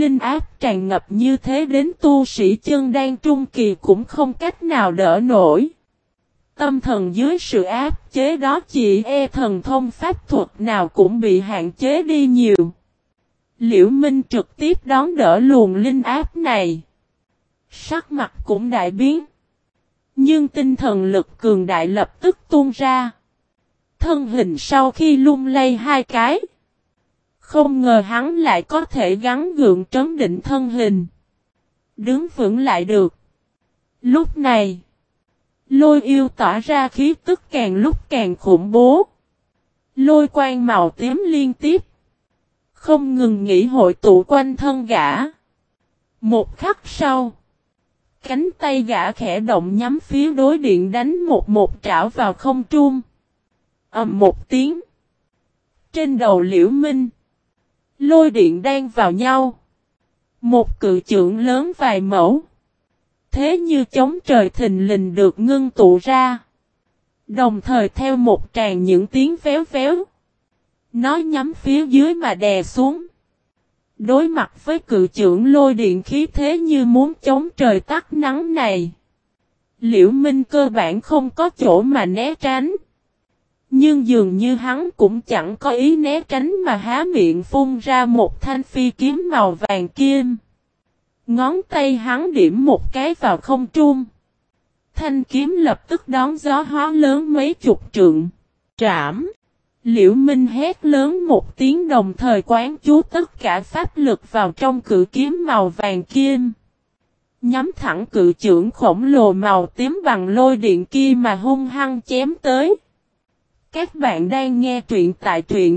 linh áp tràn ngập như thế đến tu sĩ chân đan trung kỳ cũng không cách nào đỡ nổi. Tâm thần dưới sự áp chế đó chỉ e thần thông pháp thuật nào cũng bị hạn chế đi nhiều. Liễu Minh trực tiếp đón đỡ luồng linh áp này. Sắc mặt cũng đại biến. Nhưng tinh thần lực cường đại lập tức tuôn ra. Thân hình sau khi lung lay hai cái. Không ngờ hắn lại có thể gắng gượng trấn định thân hình. Đứng vững lại được. Lúc này, Lôi yêu tỏa ra khí tức càng lúc càng khủng bố. Lôi quang màu tím liên tiếp. Không ngừng nghỉ hội tụ quanh thân gã. Một khắc sau, cánh tay gã khẽ động nhắm phía đối điện đánh một trảo vào không trung. Ầm một tiếng. Trên đầu Liễu Minh, lôi điện đan vào nhau. Một cự chưởng lớn vài mẫu. Thế như chống trời thình lình được ngưng tụ ra. Đồng thời theo một tràng những tiếng véo véo. Nó nhắm phía dưới mà đè xuống. Đối mặt với cự chưởng lôi điện khí thế như muốn chống trời tắt nắng này. Liễu Minh cơ bản không có chỗ mà né tránh. Nhưng dường như hắn cũng chẳng có ý né tránh mà há miệng phun ra một thanh phi kiếm màu vàng kim. Ngón tay hắn điểm một cái vào không trung. Thanh kiếm lập tức đón gió hóa lớn mấy chục trượng. Trảm! Liễu Minh hét lớn một tiếng đồng thời quán chú tất cả pháp lực vào trong cự kiếm màu vàng kim. Nhắm thẳng cự chưởng khổng lồ màu tím bằng lôi điện kia mà hung hăng chém tới. Các bạn đang nghe truyện tại truyện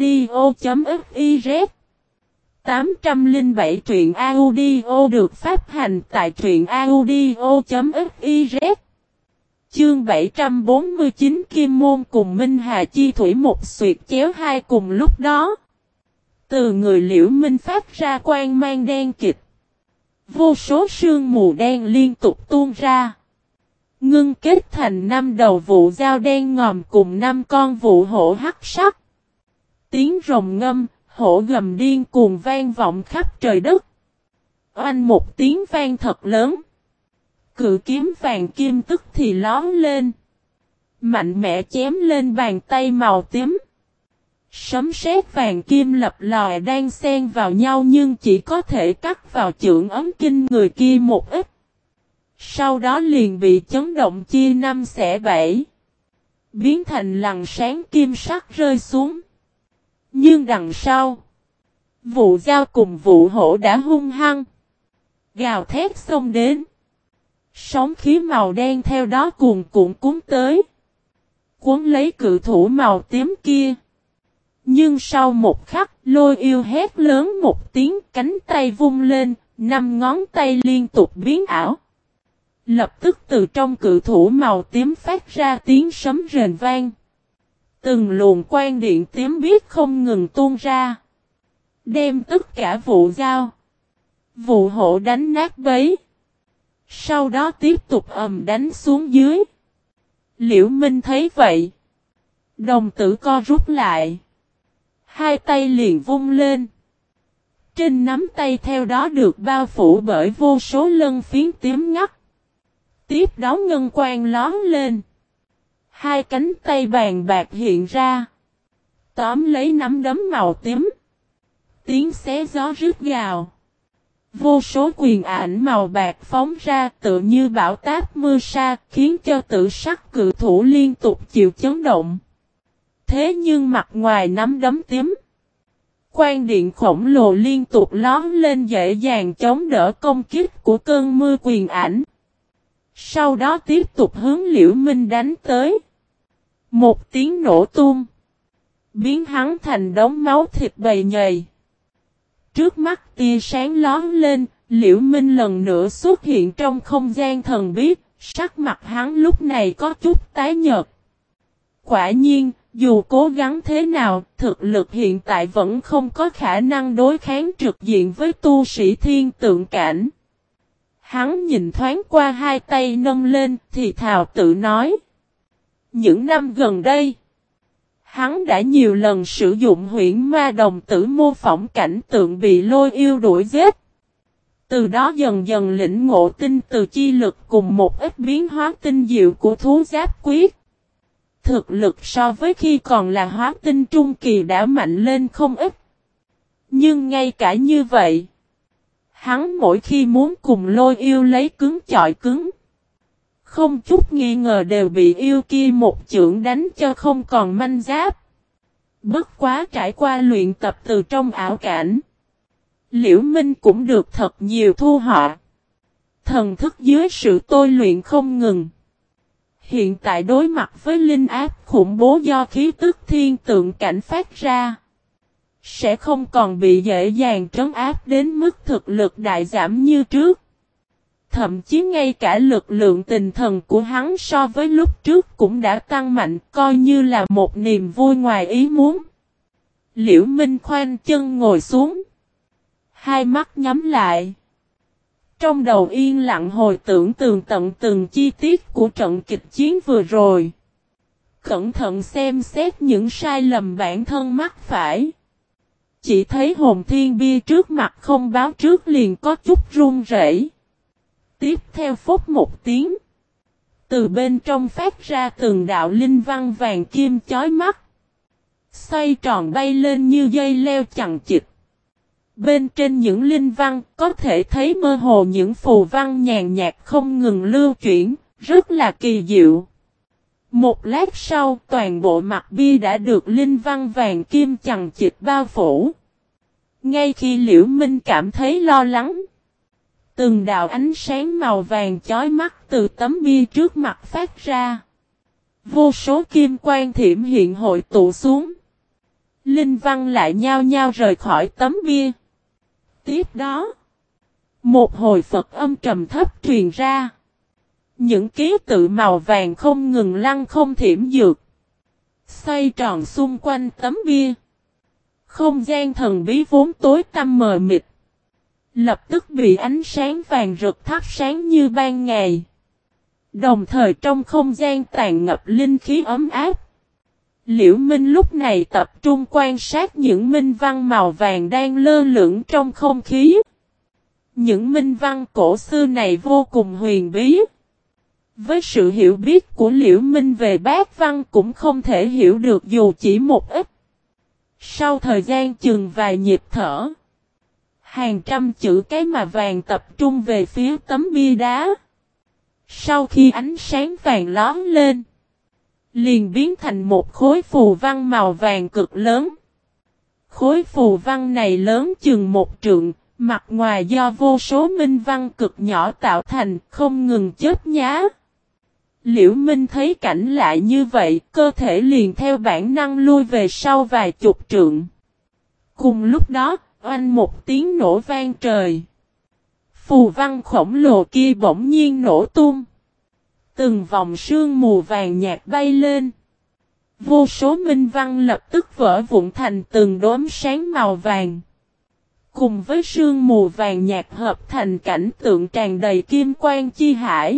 audio.fiz 807 truyện audio được phát hành tại truyện audio.fiz. Chương 749 Kim Môn cùng Minh Hà Chi Thủy một xuyệt chéo hai cùng lúc đó. Từ người Liễu Minh phát ra quang mang đen kịt. Vô số sương mù đen liên tục tuôn ra. Ngưng kết thành 5 đầu vụ dao đen ngòm cùng 5 con vụ hổ hắc sắc. Tiếng rồng ngâm, hổ gầm điên cuồng vang vọng khắp trời đất. Oanh một tiếng vang thật lớn. Cự kiếm vàng kim tức thì lón lên. Mạnh mẽ chém lên bàn tay màu tím. Sấm sét vàng kim lập lòe đang xen vào nhau nhưng chỉ có thể cắt vào chưởng ấm kinh người kia một ít. Sau đó liền bị chấn động chia năm xẻ bảy. Biến thành lằn sáng kim sắc rơi xuống. Nhưng đằng sau, vụ dao cùng vụ hổ đã hung hăng. Gào thét xông đến. Sóng khí màu đen theo đó cuồn cuộn cuốn tới. Cuốn lấy cự thủ màu tím kia. Nhưng sau một khắc, Lôi yêu hét lớn một tiếng, cánh tay vung lên, 5 ngón tay liên tục biến ảo. Lập tức từ trong cự thủ màu tím phát ra tiếng sấm rền vang. Từng luồng quang điện tím biếc không ngừng tuôn ra. Đem tất cả vụ dao, vụ hổ đánh nát bấy. Sau đó tiếp tục đánh xuống dưới. Liễu Minh thấy vậy. Đồng tử co rút lại. Hai tay liền vung lên. Trên nắm tay theo đó được bao phủ bởi vô số lân phiến tím ngắt. Tiếp đó ngân quang lón lên. Hai cánh tay bàn bạc hiện ra. Tóm lấy nắm đấm màu tím. Tiếng xé gió rít gào. Vô số quyền ảnh màu bạc phóng ra tựa như bão táp mưa sa khiến cho tử sắc cự thủ liên tục chịu chấn động. Thế nhưng mặt ngoài nắm đấm tím. Quang điện khổng lồ liên tục lón lên dễ dàng chống đỡ công kích của cơn mưa quyền ảnh. Sau đó tiếp tục hướng Liễu Minh đánh tới. Một tiếng nổ tung. Biến hắn thành đống máu thịt bầy nhầy. Trước mắt tia sáng lón lên, Liễu Minh lần nữa xuất hiện trong không gian thần bí, sắc mặt hắn lúc này có chút tái nhợt. Quả nhiên, dù cố gắng thế nào, thực lực hiện tại vẫn không có khả năng đối kháng trực diện với tu sĩ thiên tượng cảnh. Hắn nhìn thoáng qua hai tay nâng lên, thì thào tự nói. Những năm gần đây, Hắn đã nhiều lần sử dụng huyễn ma đồng tử mô phỏng cảnh tượng bị lôi yêu đuổi giết. Từ đó dần dần lĩnh ngộ tinh từ chi lực cùng một ít biến hóa tinh diệu của thú giáp quyết. Thực lực so với khi còn là hóa tinh trung kỳ đã mạnh lên không ít. Nhưng ngay cả như vậy, hắn mỗi khi muốn cùng lôi yêu lấy cứng chọi cứng, không chút nghi ngờ đều bị yêu kia một chưởng đánh cho không còn manh giáp. Bất quá trải qua luyện tập từ trong ảo cảnh, Liễu Minh cũng được thật nhiều thu hoạch. Thần thức dưới sự tôi luyện không ngừng. Hiện tại đối mặt với linh áp khủng bố do khí tức thiên tượng cảnh phát ra, sẽ không còn bị dễ dàng trấn áp đến mức thực lực đại giảm như trước. Thậm chí ngay cả lực lượng tinh thần của hắn so với lúc trước cũng đã tăng mạnh, coi như là một niềm vui ngoài ý muốn. Liễu Minh khoanh chân ngồi xuống, hai mắt nhắm lại. Trong đầu yên lặng hồi tưởng tường tận từng chi tiết của trận kịch chiến vừa rồi. Cẩn thận xem xét những sai lầm bản thân mắc phải. Chỉ thấy hồn thiên bia trước mặt không báo trước liền có chút run rẩy. Tiếp theo phốt một tiếng, từ bên trong phát ra từng đạo linh văn vàng kim chói mắt, xoay tròn bay lên như dây leo chằng chịt. Bên trên những linh văn có thể thấy mơ hồ những phù văn nhàn nhạt không ngừng lưu chuyển, rất là kỳ diệu. Một lát sau toàn bộ mặt bia đã được linh văn vàng kim chằng chịt bao phủ. Ngay khi Liễu Minh cảm thấy lo lắng, từng đạo ánh sáng màu vàng chói mắt từ tấm bia trước mặt phát ra. Vô số kim quang thiểm hiện hội tụ xuống. Linh văn lại nhao nhao rời khỏi tấm bia. Tiếp đó, một hồi Phật âm trầm thấp truyền ra. Những ký tự màu vàng không ngừng lăn không thiểm dược, xoay tròn xung quanh tấm bia. Không gian thần bí vốn tối tăm mờ mịt, lập tức bị ánh sáng vàng rực thắp sáng như ban ngày. Đồng thời trong không gian tràn ngập linh khí ấm áp. Liễu Minh lúc này tập trung quan sát những minh văn màu vàng đang lơ lửng trong không khí. Những minh văn cổ xưa này vô cùng huyền bí. Với sự hiểu biết của Liễu Minh về bát văn cũng không thể hiểu được dù chỉ một ít. Sau thời gian chừng vài nhịp thở, hàng trăm chữ cái mà vàng tập trung về phía tấm bia đá. Sau khi ánh sáng vàng lóm lên, liền biến thành một khối phù văn màu vàng cực lớn. Khối phù văn này lớn chừng một trượng, mặt ngoài do vô số minh văn cực nhỏ tạo thành, không ngừng chớp nhá. Liễu Minh thấy cảnh lạ như vậy, cơ thể liền theo bản năng lui về sau vài chục trượng. Cùng lúc đó, oanh một tiếng nổ vang trời. Phù văn khổng lồ kia bỗng nhiên nổ tung. Từng vòng sương mù vàng nhạt bay lên. Vô số minh văn lập tức vỡ vụn thành từng đốm sáng màu vàng. Cùng với sương mù vàng nhạt hợp thành cảnh tượng tràn đầy kim quang chi hải.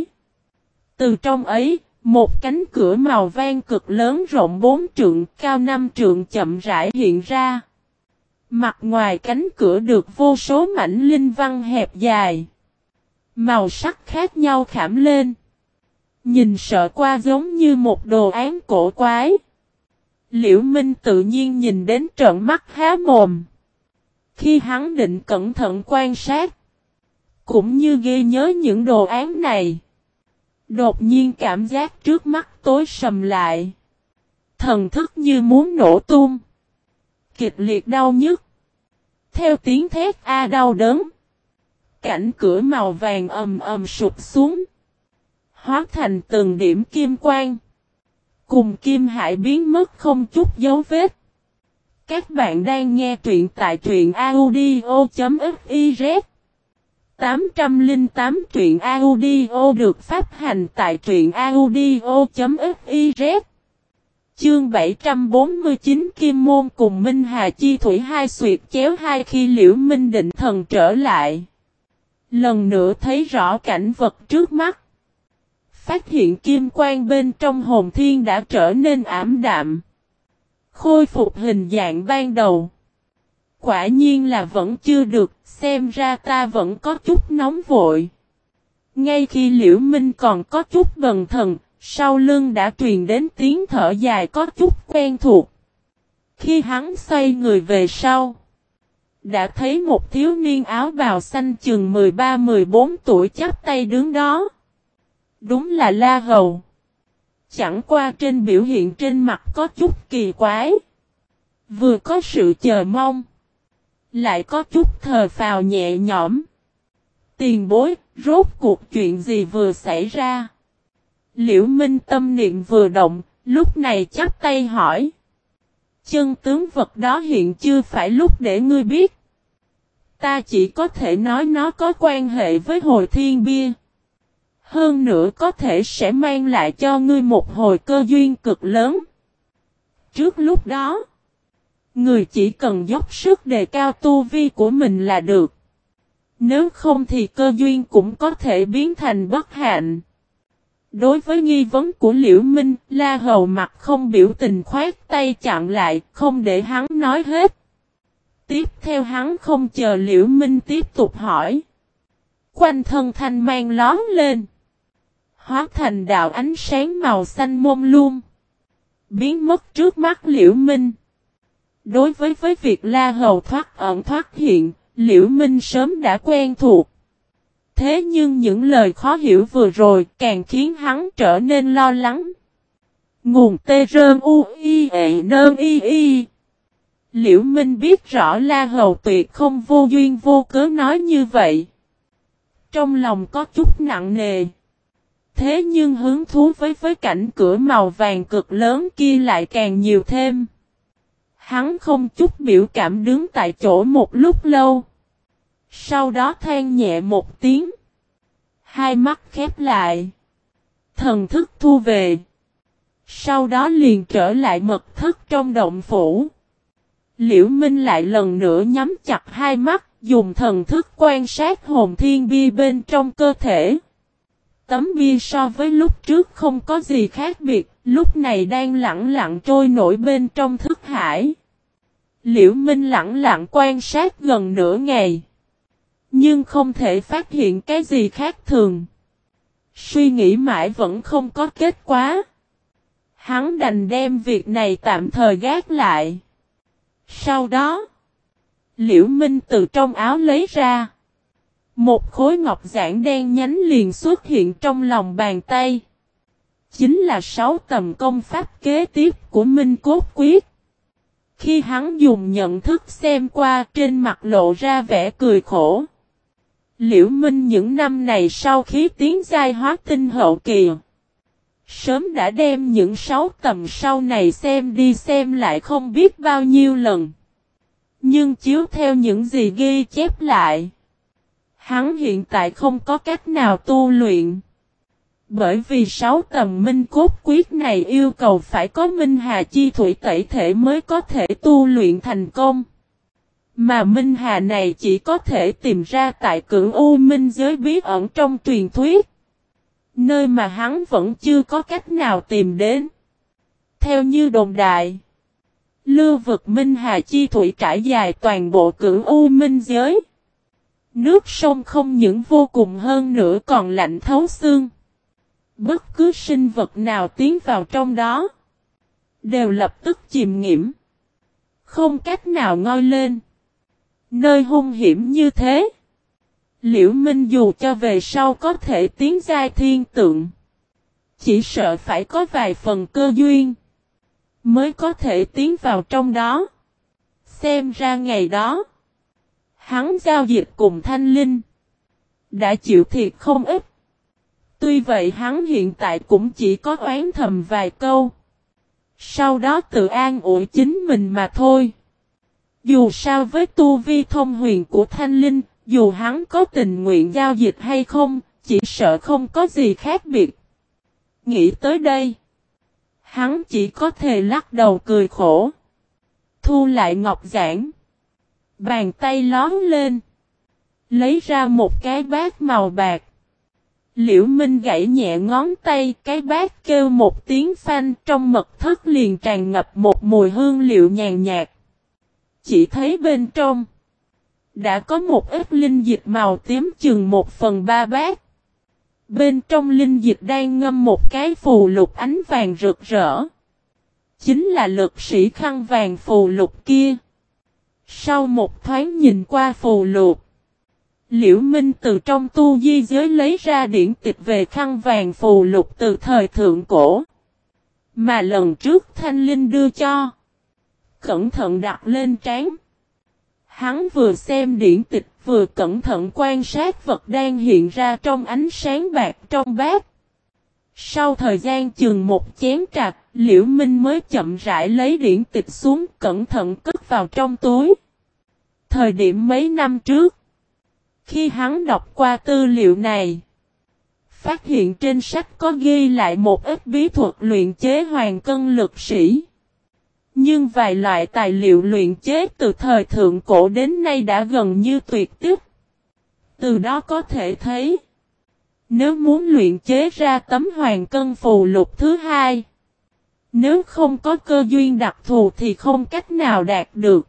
Từ trong ấy, một cánh cửa màu vàng cực lớn rộng 4 trượng, cao 5 trượng chậm rãi hiện ra. Mặt ngoài cánh cửa được vô số mảnh linh văn hẹp dài. Màu sắc khác nhau khảm lên. Nhìn sợ qua giống như một đồ án cổ quái. Liễu Minh tự nhiên nhìn đến trợn mắt há mồm. Khi hắn định cẩn thận quan sát, cũng như ghi nhớ những đồ án này, đột nhiên cảm giác trước mắt tối sầm lại. Thần thức như muốn nổ tung. Kịch liệt đau nhức. Theo tiếng thét a đau đớn, cảnh cửa màu vàng ầm ầm sụp xuống, hóa thành từng điểm kim quang. Cùng kim hải biến mất không chút dấu vết. Các bạn đang nghe truyện tại truyện audio.fiz 808 truyện audio được phát hành tại truyện audio.fiz. Chương 749 Kim Môn cùng Minh Hà Chi Thủy hai xuyệt chéo hai. Khi Liễu Minh định thần trở lại, lần nữa thấy rõ cảnh vật trước mắt. Phát hiện kim quang bên trong hồn thiên đã trở nên ảm đạm. Khôi phục hình dạng ban đầu. Quả nhiên là vẫn chưa được, xem ra ta vẫn có chút nóng vội. Ngay khi Liễu Minh còn có chút bần thần, sau lưng đã truyền đến tiếng thở dài có chút quen thuộc. Khi hắn xoay người về sau, đã thấy một thiếu niên áo bào xanh chừng 13-14 tuổi chắp tay đứng đó. Đúng là La Hầu. Chẳng qua trên biểu hiện trên mặt có chút kỳ quái. Vừa có sự chờ mong, lại có chút thờ phào nhẹ nhõm. Tiền bối, rốt cuộc chuyện gì vừa xảy ra? Liễu Minh tâm niệm vừa động, lúc này chắp tay hỏi. Chân tướng vật đó hiện chưa phải lúc để ngươi biết. Ta chỉ có thể nói nó có quan hệ với hồi thiên bia. Hơn nữa có thể sẽ mang lại cho ngươi một hồi cơ duyên cực lớn. Trước lúc đó, người chỉ cần dốc sức đề cao tu vi của mình là được. Nếu không thì cơ duyên cũng có thể biến thành bất hạnh. Đối với nghi vấn của Liễu Minh, La Hầu mặt không biểu tình khoát tay chặn lại, không để hắn nói hết. Tiếp theo hắn không chờ Liễu Minh tiếp tục hỏi. Quanh thân thanh mang lóm lên. Hóa thành đạo ánh sáng màu xanh mông lung. Biến mất trước mắt Liễu Minh. Đối với việc La Hầu thoát ẩn thoát hiện, Liễu Minh sớm đã quen thuộc. Thế nhưng những lời khó hiểu vừa rồi càng khiến hắn trở nên lo lắng. Nguồn tê rơn u i e nơn y y. Liễu Minh biết rõ La Hầu tuyệt không vô duyên vô cớ nói như vậy. Trong lòng có chút nặng nề. Thế nhưng hứng thú với cảnh cửa màu vàng cực lớn kia lại càng nhiều thêm. Hắn không chút biểu cảm đứng tại chỗ một lúc lâu. Sau đó than nhẹ một tiếng. Hai mắt khép lại. Thần thức thu về. Sau đó liền trở lại mật thất trong động phủ. Liễu Minh lại lần nữa nhắm chặt hai mắt, dùng thần thức quan sát hồn thiên bia bên trong cơ thể. Tấm bia so với lúc trước không có gì khác biệt, lúc này đang lặng lặng trôi nổi bên trong thức hải. Liễu Minh lặng lặng quan sát gần nửa ngày. Nhưng không thể phát hiện cái gì khác thường. Suy nghĩ mãi vẫn không có kết quả. Hắn đành đem việc này tạm thời gác lại. Sau đó, Liễu Minh từ trong áo lấy ra. Một khối ngọc giản đen nhánh liền xuất hiện trong lòng bàn tay. Chính là 6 tầm công pháp kế tiếp của Minh Cốt Quyết. Khi hắn dùng nhận thức xem qua trên mặt lộ ra vẻ cười khổ. Liễu Minh những năm này sau khi tiến giai hóa tinh hậu kỳ. Sớm đã đem những 6 tầm sau này xem đi xem lại không biết bao nhiêu lần. Nhưng chiếu theo những gì ghi chép lại. Hắn hiện tại không có cách nào tu luyện. Bởi vì 6 tầm Minh Cốt Quyết này yêu cầu phải có Minh Hà Chi Thủy tẩy thể mới có thể tu luyện thành công. Mà Minh Hà này chỉ có thể tìm ra tại Cửu U Minh giới bí ẩn trong truyền thuyết. Nơi mà hắn vẫn chưa có cách nào tìm đến. Theo như đồn đại, lưu vực Minh Hà Chi Thủy trải dài toàn bộ Cửu U Minh giới. Nước sông không những vô cùng hơn nữa còn lạnh thấu xương. Bất cứ sinh vật nào tiến vào trong đó, đều lập tức chìm nghỉm. Không cách nào ngoi lên. Nơi hung hiểm như thế, Liễu Minh dù cho về sau có thể tiến giai thiên tượng, chỉ sợ phải có vài phần cơ duyên, mới có thể tiến vào trong đó. Xem ra ngày đó, hắn giao dịch cùng Thanh Linh, đã chịu thiệt không ít. Tuy vậy hắn hiện tại cũng chỉ có oán thầm vài câu. Sau đó tự an ủi chính mình mà thôi. Dù sao với tu vi thông huyền của Thanh Linh, dù hắn có tình nguyện giao dịch hay không, chỉ sợ không có gì khác biệt. Nghĩ tới đây, hắn chỉ có thể lắc đầu cười khổ. Thu lại ngọc giản. Bàn tay lón lên. Lấy ra một cái bát màu bạc. Liễu Minh gãy nhẹ ngón tay, cái bát kêu một tiếng phanh, trong mật thất liền tràn ngập một mùi hương liệu nhàn nhạt. Chỉ thấy bên trong đã có một ít linh dịch màu tím chừng 1/3 bát. Bên trong linh dịch đang ngâm một cái phù lục ánh vàng rực rỡ. Chính là lực sĩ khăn vàng phù lục kia. Sau một thoáng nhìn qua phù lục, Liễu Minh từ trong tu di giới lấy ra điển tịch về khăn vàng phù lục từ thời thượng cổ, mà lần trước Thanh Linh đưa cho. Cẩn thận đặt lên trán. Hắn vừa xem điển tịch vừa cẩn thận quan sát vật đang hiện ra trong ánh sáng bạc trong bát. Sau thời gian chừng một chén trà, Liễu Minh mới chậm rãi lấy điển tịch xuống, cẩn thận cất vào trong túi. Thời điểm mấy năm trước, khi hắn đọc qua tư liệu này, phát hiện trên sách có ghi lại một ít bí thuật luyện chế hoàng cân lực sĩ. Nhưng vài loại tài liệu luyện chế từ thời thượng cổ đến nay đã gần như tuyệt tích. Từ đó có thể thấy, nếu muốn luyện chế ra tấm hoàng cân phù lục thứ hai, nếu không có cơ duyên đặc thù thì không cách nào đạt được.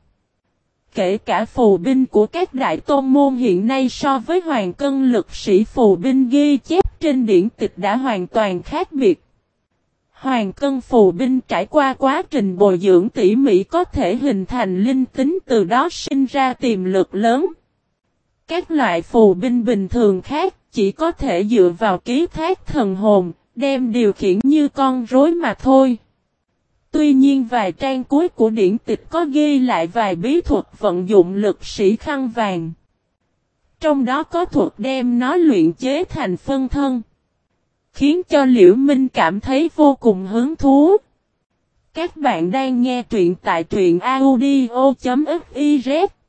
Kể cả phù binh của các đại tôn môn hiện nay so với hoàng cân lực sĩ phù binh ghi chép trên điển tịch đã hoàn toàn khác biệt. Hoàng cân phù binh trải qua quá trình bồi dưỡng tỉ mỉ có thể hình thành linh tính, từ đó sinh ra tiềm lực lớn. Các loại phù binh bình thường khác chỉ có thể dựa vào ký thác thần hồn, đem điều khiển như con rối mà thôi. Tuy nhiên vài trang cuối của điển tịch có ghi lại vài bí thuật vận dụng lực sĩ khăn vàng. Trong đó có thuật đem nó luyện chế thành phân thân, khiến cho Liễu Minh cảm thấy vô cùng hứng thú. Các bạn đang nghe truyện tại truyện audio.fiz.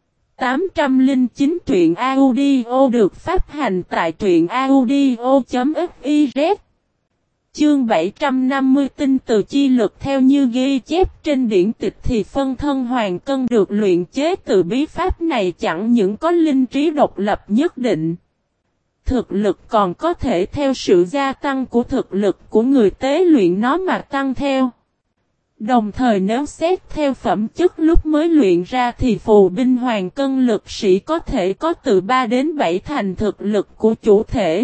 809 truyện audio được phát hành tại truyện audio.fiz. Chương 750 tinh từ chi lực. Theo như ghi chép trên điển tịch thì phân thân hoàng cân được luyện chế từ bí pháp này chẳng những có linh trí độc lập nhất định, thực lực còn có thể theo sự gia tăng của thực lực của người tế luyện nó mà tăng theo. Đồng thời nếu xét theo phẩm chất lúc mới luyện ra thì phù binh hoàng cân lực sĩ có thể có từ 3 đến 7 thành thực lực của chủ thể.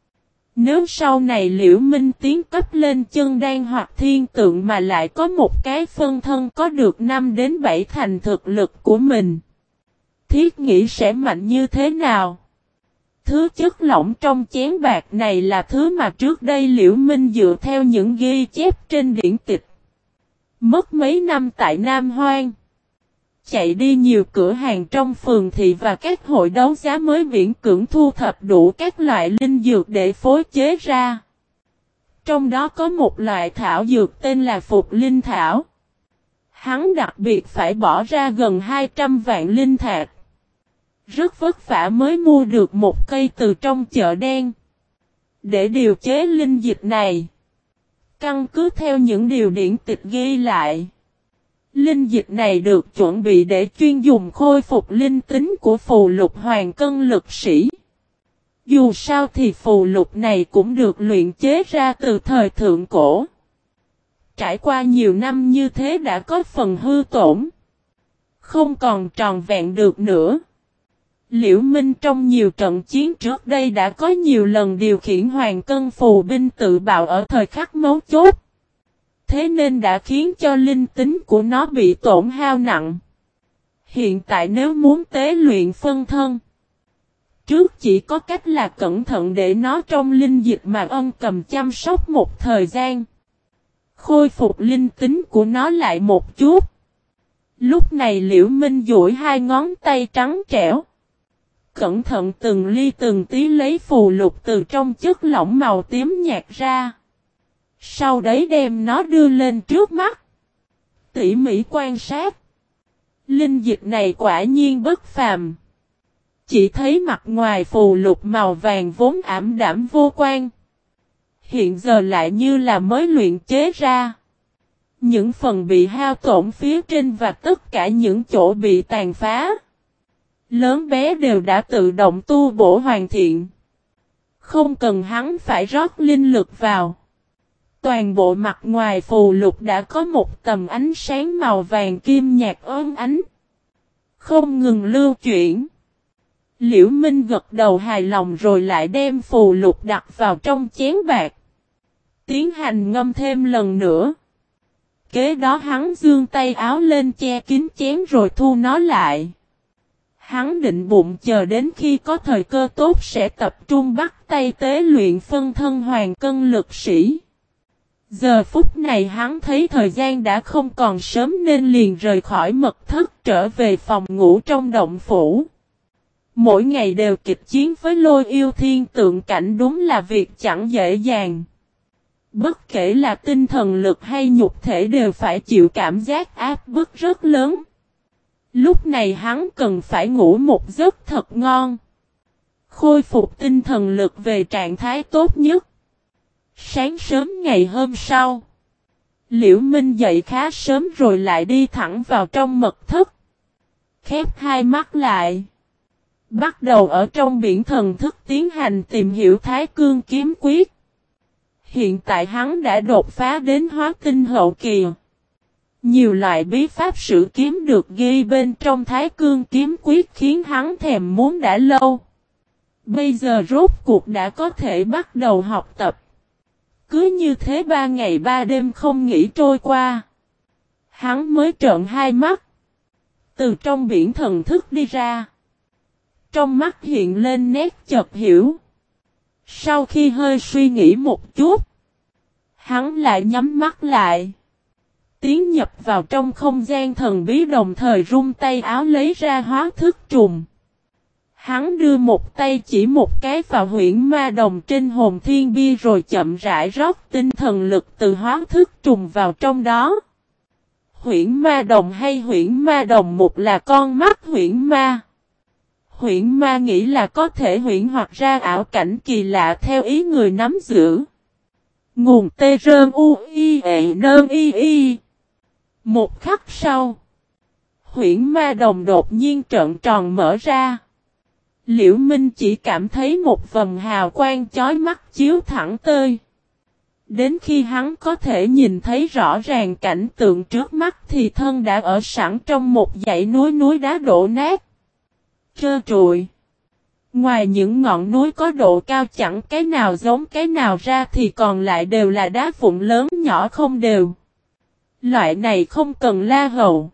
Nếu sau này Liễu Minh tiến cấp lên chân đan hoặc thiên tượng mà lại có một cái phân thân có được 5 đến 7 thành thực lực của mình, thiết nghĩ sẽ mạnh như thế nào? Thứ chất lỏng trong chén bạc này là thứ mà trước đây Liễu Minh dựa theo những ghi chép trên điển tịch, mất mấy năm tại Nam Hoang, chạy đi nhiều cửa hàng trong phường thị và các hội đấu giá mới miễn cưỡng thu thập đủ các loại linh dược để phối chế ra. Trong đó có một loại thảo dược tên là Phục Linh Thảo. Hắn đặc biệt phải bỏ ra gần 200 vạn linh thạch. Rất vất vả mới mua được một cây từ trong chợ đen. Để điều chế linh dịch này, căn cứ theo những điều điển tịch ghi lại, linh dịch này được chuẩn bị để chuyên dùng khôi phục linh tính của phù lục hoàng cân lực sĩ. Dù sao thì phù lục này cũng được luyện chế ra từ thời thượng cổ. Trải qua nhiều năm như thế đã có phần hư tổn, không còn tròn vẹn được nữa. Liễu Minh trong nhiều trận chiến trước đây đã có nhiều lần điều khiển hoàng cân phù binh tự bạo ở thời khắc mấu chốt. Thế nên đã khiến cho linh tính của nó bị tổn hao nặng. Hiện tại nếu muốn tế luyện phân thân, trước chỉ có cách là cẩn thận để nó trong linh dịch mà âm cầm chăm sóc một thời gian, khôi phục linh tính của nó lại một chút. Lúc này Liễu Minh duỗi hai ngón tay trắng trẻo, cẩn thận từng ly từng tí lấy phù lục từ trong chất lỏng màu tím nhạt ra. Sau đấy đem nó đưa lên trước mắt, tỉ mỉ quan sát. Linh dịch này quả nhiên bất phàm. Chỉ thấy mặt ngoài phù lục màu vàng vốn ảm đạm vô quan, hiện giờ lại như là mới luyện chế ra. Những phần bị hao tổn phía trên và tất cả những chỗ bị tàn phá, lớn bé đều đã tự động tu bổ hoàn thiện. Không cần hắn phải rót linh lực vào. Toàn bộ mặt ngoài phù lục đã có một tầm ánh sáng màu vàng kim nhạt óng ánh. Không ngừng lưu chuyển. Liễu Minh gật đầu hài lòng rồi lại đem phù lục đặt vào trong chén bạc. Tiến hành ngâm thêm lần nữa. Kế đó hắn giương tay áo lên che kín chén rồi thu nó lại. Hắn định bụng chờ đến khi có thời cơ tốt sẽ tập trung bắt tay tế luyện phân thân hoàng cân lực sĩ. Giờ phút này hắn thấy thời gian đã không còn sớm nên liền rời khỏi mật thất trở về phòng ngủ trong động phủ. Mỗi ngày đều kịch chiến với Lôi Yêu Thiên Tượng Cảnh đúng là việc chẳng dễ dàng. Bất kể là tinh thần lực hay nhục thể đều phải chịu cảm giác áp bức rất lớn. Lúc này hắn cần phải ngủ một giấc thật ngon. Khôi phục tinh thần lực về trạng thái tốt nhất. Sáng sớm ngày hôm sau, Liễu Minh dậy khá sớm rồi lại đi thẳng vào trong mật thất. Khép hai mắt lại. Bắt đầu ở trong biển thần thức tiến hành tìm hiểu Thái Cương kiếm quyết. Hiện tại hắn đã đột phá đến hóa tinh hậu kỳ. Nhiều loại bí pháp sử kiếm được ghi bên trong Thái Cương kiếm quyết khiến hắn thèm muốn đã lâu. Bây giờ rốt cuộc đã có thể bắt đầu học tập. Cứ như thế 3 ngày 3 đêm không nghỉ trôi qua. Hắn mới trợn hai mắt. Từ trong biển thần thức đi ra. Trong mắt hiện lên nét chợt hiểu. Sau khi hơi suy nghĩ một chút. Hắn lại nhắm mắt lại. Tiến nhập vào trong không gian thần bí đồng thời rung tay áo lấy ra hóa thức trùng. Hắn đưa một tay chỉ một cái vào huyễn ma đồng trên hồn thiên bia rồi chậm rãi rót tinh thần lực từ hóa thức trùng vào trong đó. Huyễn ma đồng hay huyễn ma đồng một là con mắt huyễn ma. Huyễn ma nghĩ là có thể huyễn hoặc ra ảo cảnh kỳ lạ theo ý người nắm giữ. Nguồn tê rơn u i e nơn y y. Một khắc sau, huyễn ma đồng đột nhiên trợn tròn mở ra. Liễu Minh chỉ cảm thấy một vầng hào quang chói mắt chiếu thẳng tơi. Đến khi hắn có thể nhìn thấy rõ ràng cảnh tượng trước mắt thì thân đã ở sẵn trong một dãy núi đá đổ nát. Trơ trụi. Ngoài những ngọn núi có độ cao chẳng cái nào giống cái nào ra thì còn lại đều là đá vụn lớn nhỏ không đều. Loại này không cần La Hầu.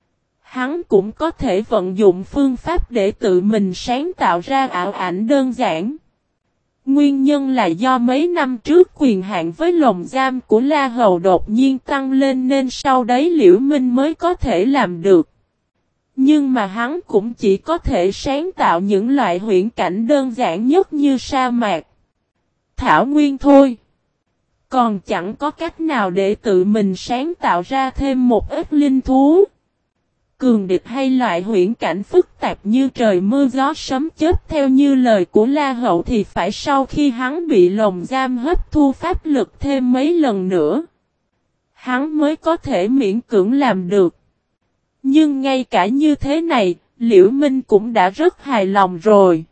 Hắn cũng có thể vận dụng phương pháp để tự mình sáng tạo ra ảo ảnh đơn giản. Nguyên nhân là do mấy năm trước quyền hạn với lồng giam của La Hầu đột nhiên tăng lên nên sau đấy Liễu Minh mới có thể làm được. Nhưng mà hắn cũng chỉ có thể sáng tạo những loại huyễn cảnh đơn giản nhất như sa mạc, thảo nguyên thôi. Còn chẳng có cách nào để tự mình sáng tạo ra thêm một ít linh thú, cường địch hay loại huyễn cảnh phức tạp như trời mưa gió sấm chớp theo như lời của La Hậu thì phải sau khi hắn bị lồng giam hấp thu pháp lực thêm mấy lần nữa. Hắn mới có thể miễn cưỡng làm được. Nhưng ngay cả như thế này, Liễu Minh cũng đã rất hài lòng rồi.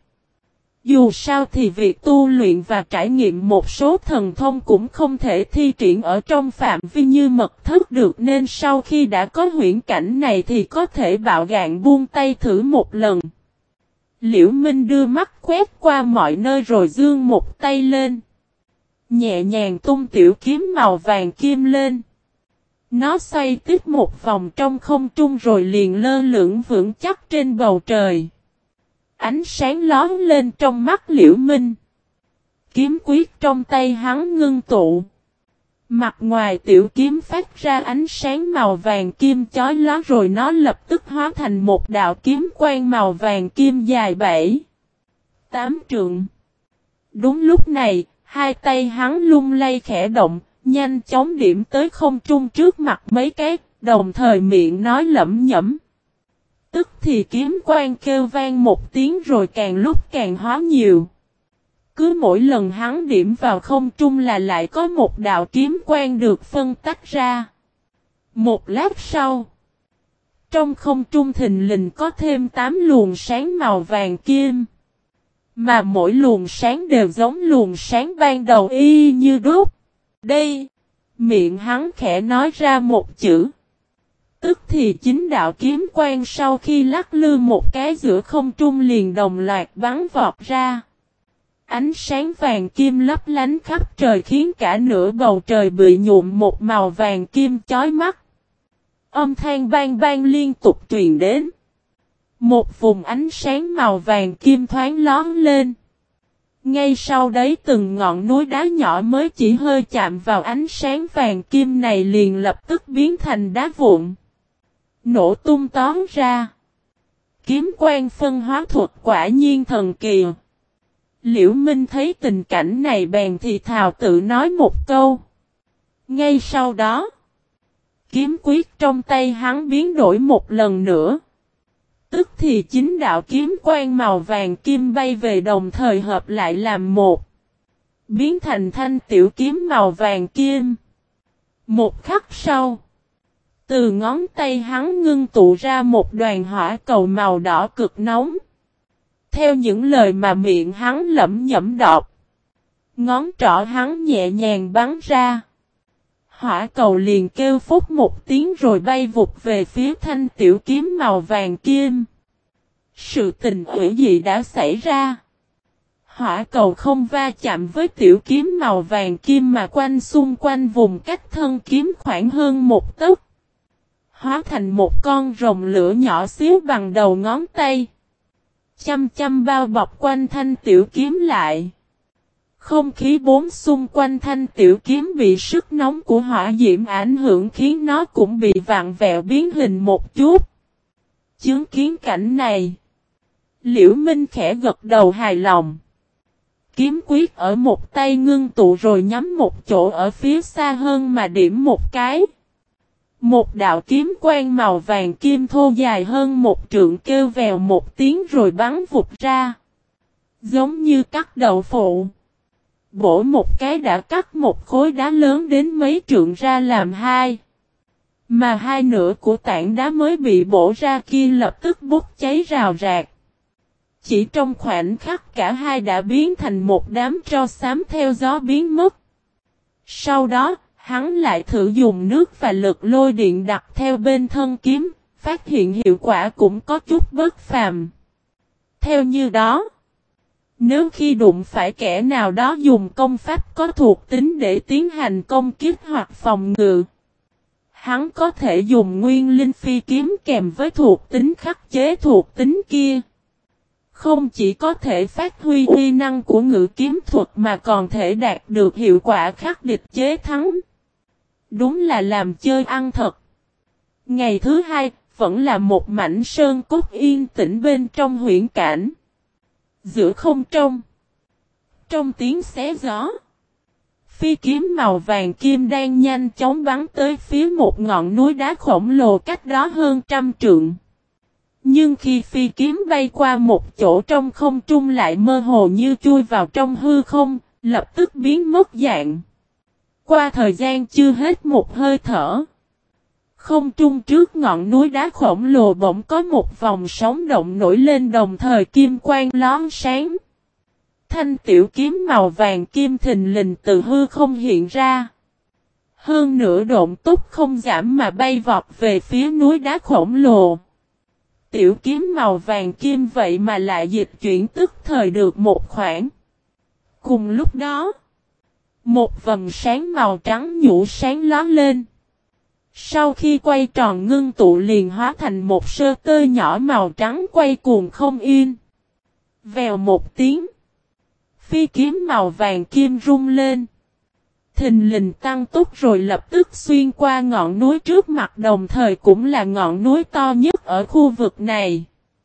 Dù sao thì việc tu luyện và trải nghiệm một số thần thông cũng không thể thi triển ở trong phạm vi như mật thất được nên sau khi đã có huyễn cảnh này thì có thể bạo gạn buông tay thử một lần. Liễu Minh đưa mắt quét qua mọi nơi rồi giương một tay lên. Nhẹ nhàng tung tiểu kiếm màu vàng kim lên. Nó xoay tiếp một vòng trong không trung rồi liền lơ lửng vững chắc trên bầu trời. Ánh sáng lóe lên trong mắt Liễu Minh. Kiếm quyết trong tay hắn ngưng tụ. Mặt ngoài tiểu kiếm phát ra ánh sáng màu vàng kim chói lóa rồi nó lập tức hóa thành một đạo kiếm quang màu vàng kim dài 7-8 trượng. Đúng lúc này, hai tay hắn lung lay khẽ động, nhanh chóng điểm tới không trung trước mặt mấy cái, đồng thời miệng nói lẩm nhẩm. Tức thì kiếm quang kêu vang một tiếng rồi càng lúc càng hóa nhiều. Cứ mỗi lần hắn điểm vào không trung là lại có một đạo kiếm quang được phân tách ra. Một lát sau, trong không trung thình lình có thêm 8 luồng sáng màu vàng kim. Mà mỗi luồng sáng đều giống luồng sáng ban đầu y như đúc. Đây, miệng hắn khẽ nói ra một chữ. Tức thì chính đạo kiếm quang sau khi lắc lư một cái giữa không trung liền đồng loạt bắn vọt ra. Ánh sáng vàng kim lấp lánh khắp trời khiến cả nửa bầu trời bị nhuộm một màu vàng kim chói mắt. Âm thanh bang bang liên tục truyền đến. Một vùng ánh sáng màu vàng kim thoáng lóe lên. Ngay sau đấy từng ngọn núi đá nhỏ mới chỉ hơi chạm vào ánh sáng vàng kim này liền lập tức biến thành đá vụn. Nổ tung tóm ra. Kiếm quan phân hóa thuật quả nhiên thần kỳ. Liễu Minh thấy tình cảnh này bèn thì thào tự nói một câu. Ngay sau đó, kiếm quyết trong tay hắn biến đổi một lần nữa. Tức thì chính đạo kiếm quang màu vàng kim bay về đồng thời hợp lại làm một. Biến thành thanh tiểu kiếm màu vàng kim. Một khắc sau, từ ngón tay hắn ngưng tụ ra một đoàn hỏa cầu màu đỏ cực nóng. Theo những lời mà miệng hắn lẩm nhẩm đọc, ngón trỏ hắn nhẹ nhàng bắn ra. Hỏa cầu liền kêu phút một tiếng rồi bay vụt về phía thanh tiểu kiếm màu vàng kim. Sự tình hủy dị đã xảy ra. Hỏa cầu không va chạm với tiểu kiếm màu vàng kim mà quanh xung quanh vùng cách thân kiếm khoảng hơn một tấc. Hóa thành một con rồng lửa nhỏ xíu bằng đầu ngón tay. Chăm chăm bao bọc quanh thanh tiểu kiếm lại. Không khí bốn xung quanh thanh tiểu kiếm bị sức nóng của hỏa diễm ảnh hưởng khiến nó cũng bị vặn vẹo biến hình một chút. Chứng kiến cảnh này, Liễu Minh khẽ gật đầu hài lòng. Kiếm quyết ở một tay ngưng tụ rồi nhắm một chỗ ở phía xa hơn mà điểm một cái. Một đạo kiếm quang màu vàng kim thô dài hơn một trượng kêu vèo một tiếng rồi bắn vụt ra. Giống như cắt đậu phụ. Bổ một cái đã cắt một khối đá lớn đến mấy trượng ra làm hai. Mà hai nửa của tảng đá mới bị bổ ra kia lập tức bốc cháy rào rạc. Chỉ trong khoảnh khắc cả hai đã biến thành một đám tro xám theo gió biến mất. Sau đó, hắn lại thử dùng nước và lực lôi điện đặt theo bên thân kiếm, phát hiện hiệu quả cũng có chút bất phàm. Theo như đó, nếu khi đụng phải kẻ nào đó dùng công pháp có thuộc tính để tiến hành công kích hoặc phòng ngự, hắn có thể dùng nguyên linh phi kiếm kèm với thuộc tính khắc chế thuộc tính kia. Không chỉ có thể phát huy uy năng của ngự kiếm thuật mà còn thể đạt được hiệu quả khắc địch chế thắng. Đúng là làm chơi ăn thật. Ngày thứ hai, vẫn là một mảnh sơn cốt yên tĩnh bên trong huyễn cảnh. Giữa không trung, trong tiếng xé gió, phi kiếm màu vàng kim đang nhanh chóng bắn tới phía một ngọn núi đá khổng lồ cách đó hơn 100 trượng. Nhưng khi phi kiếm bay qua một chỗ trong không trung lại mơ hồ như chui vào trong hư không, lập tức biến mất dạng. Qua thời gian chưa hết một hơi thở, không trung trước ngọn núi đá khổng lồ bỗng có một vòng sóng động nổi lên đồng thời kim quang lóe sáng. Thanh tiểu kiếm màu vàng kim thình lình từ hư không hiện ra. Hơn nữa độn tốc không giảm mà bay vọt về phía núi đá khổng lồ. Tiểu kiếm màu vàng kim vậy mà lại dịch chuyển tức thời được một khoảng. Cùng lúc đó, một vầng sáng màu trắng nhũ sáng lóe lên. Sau khi quay tròn ngưng tụ liền hóa thành một sơ tơ nhỏ màu trắng quay cuồng không yên. Vèo một tiếng, phi kiếm màu vàng kim rung lên. Thình lình tăng tốc rồi lập tức xuyên qua ngọn núi trước mặt đồng thời cũng là ngọn núi to nhất ở khu vực này.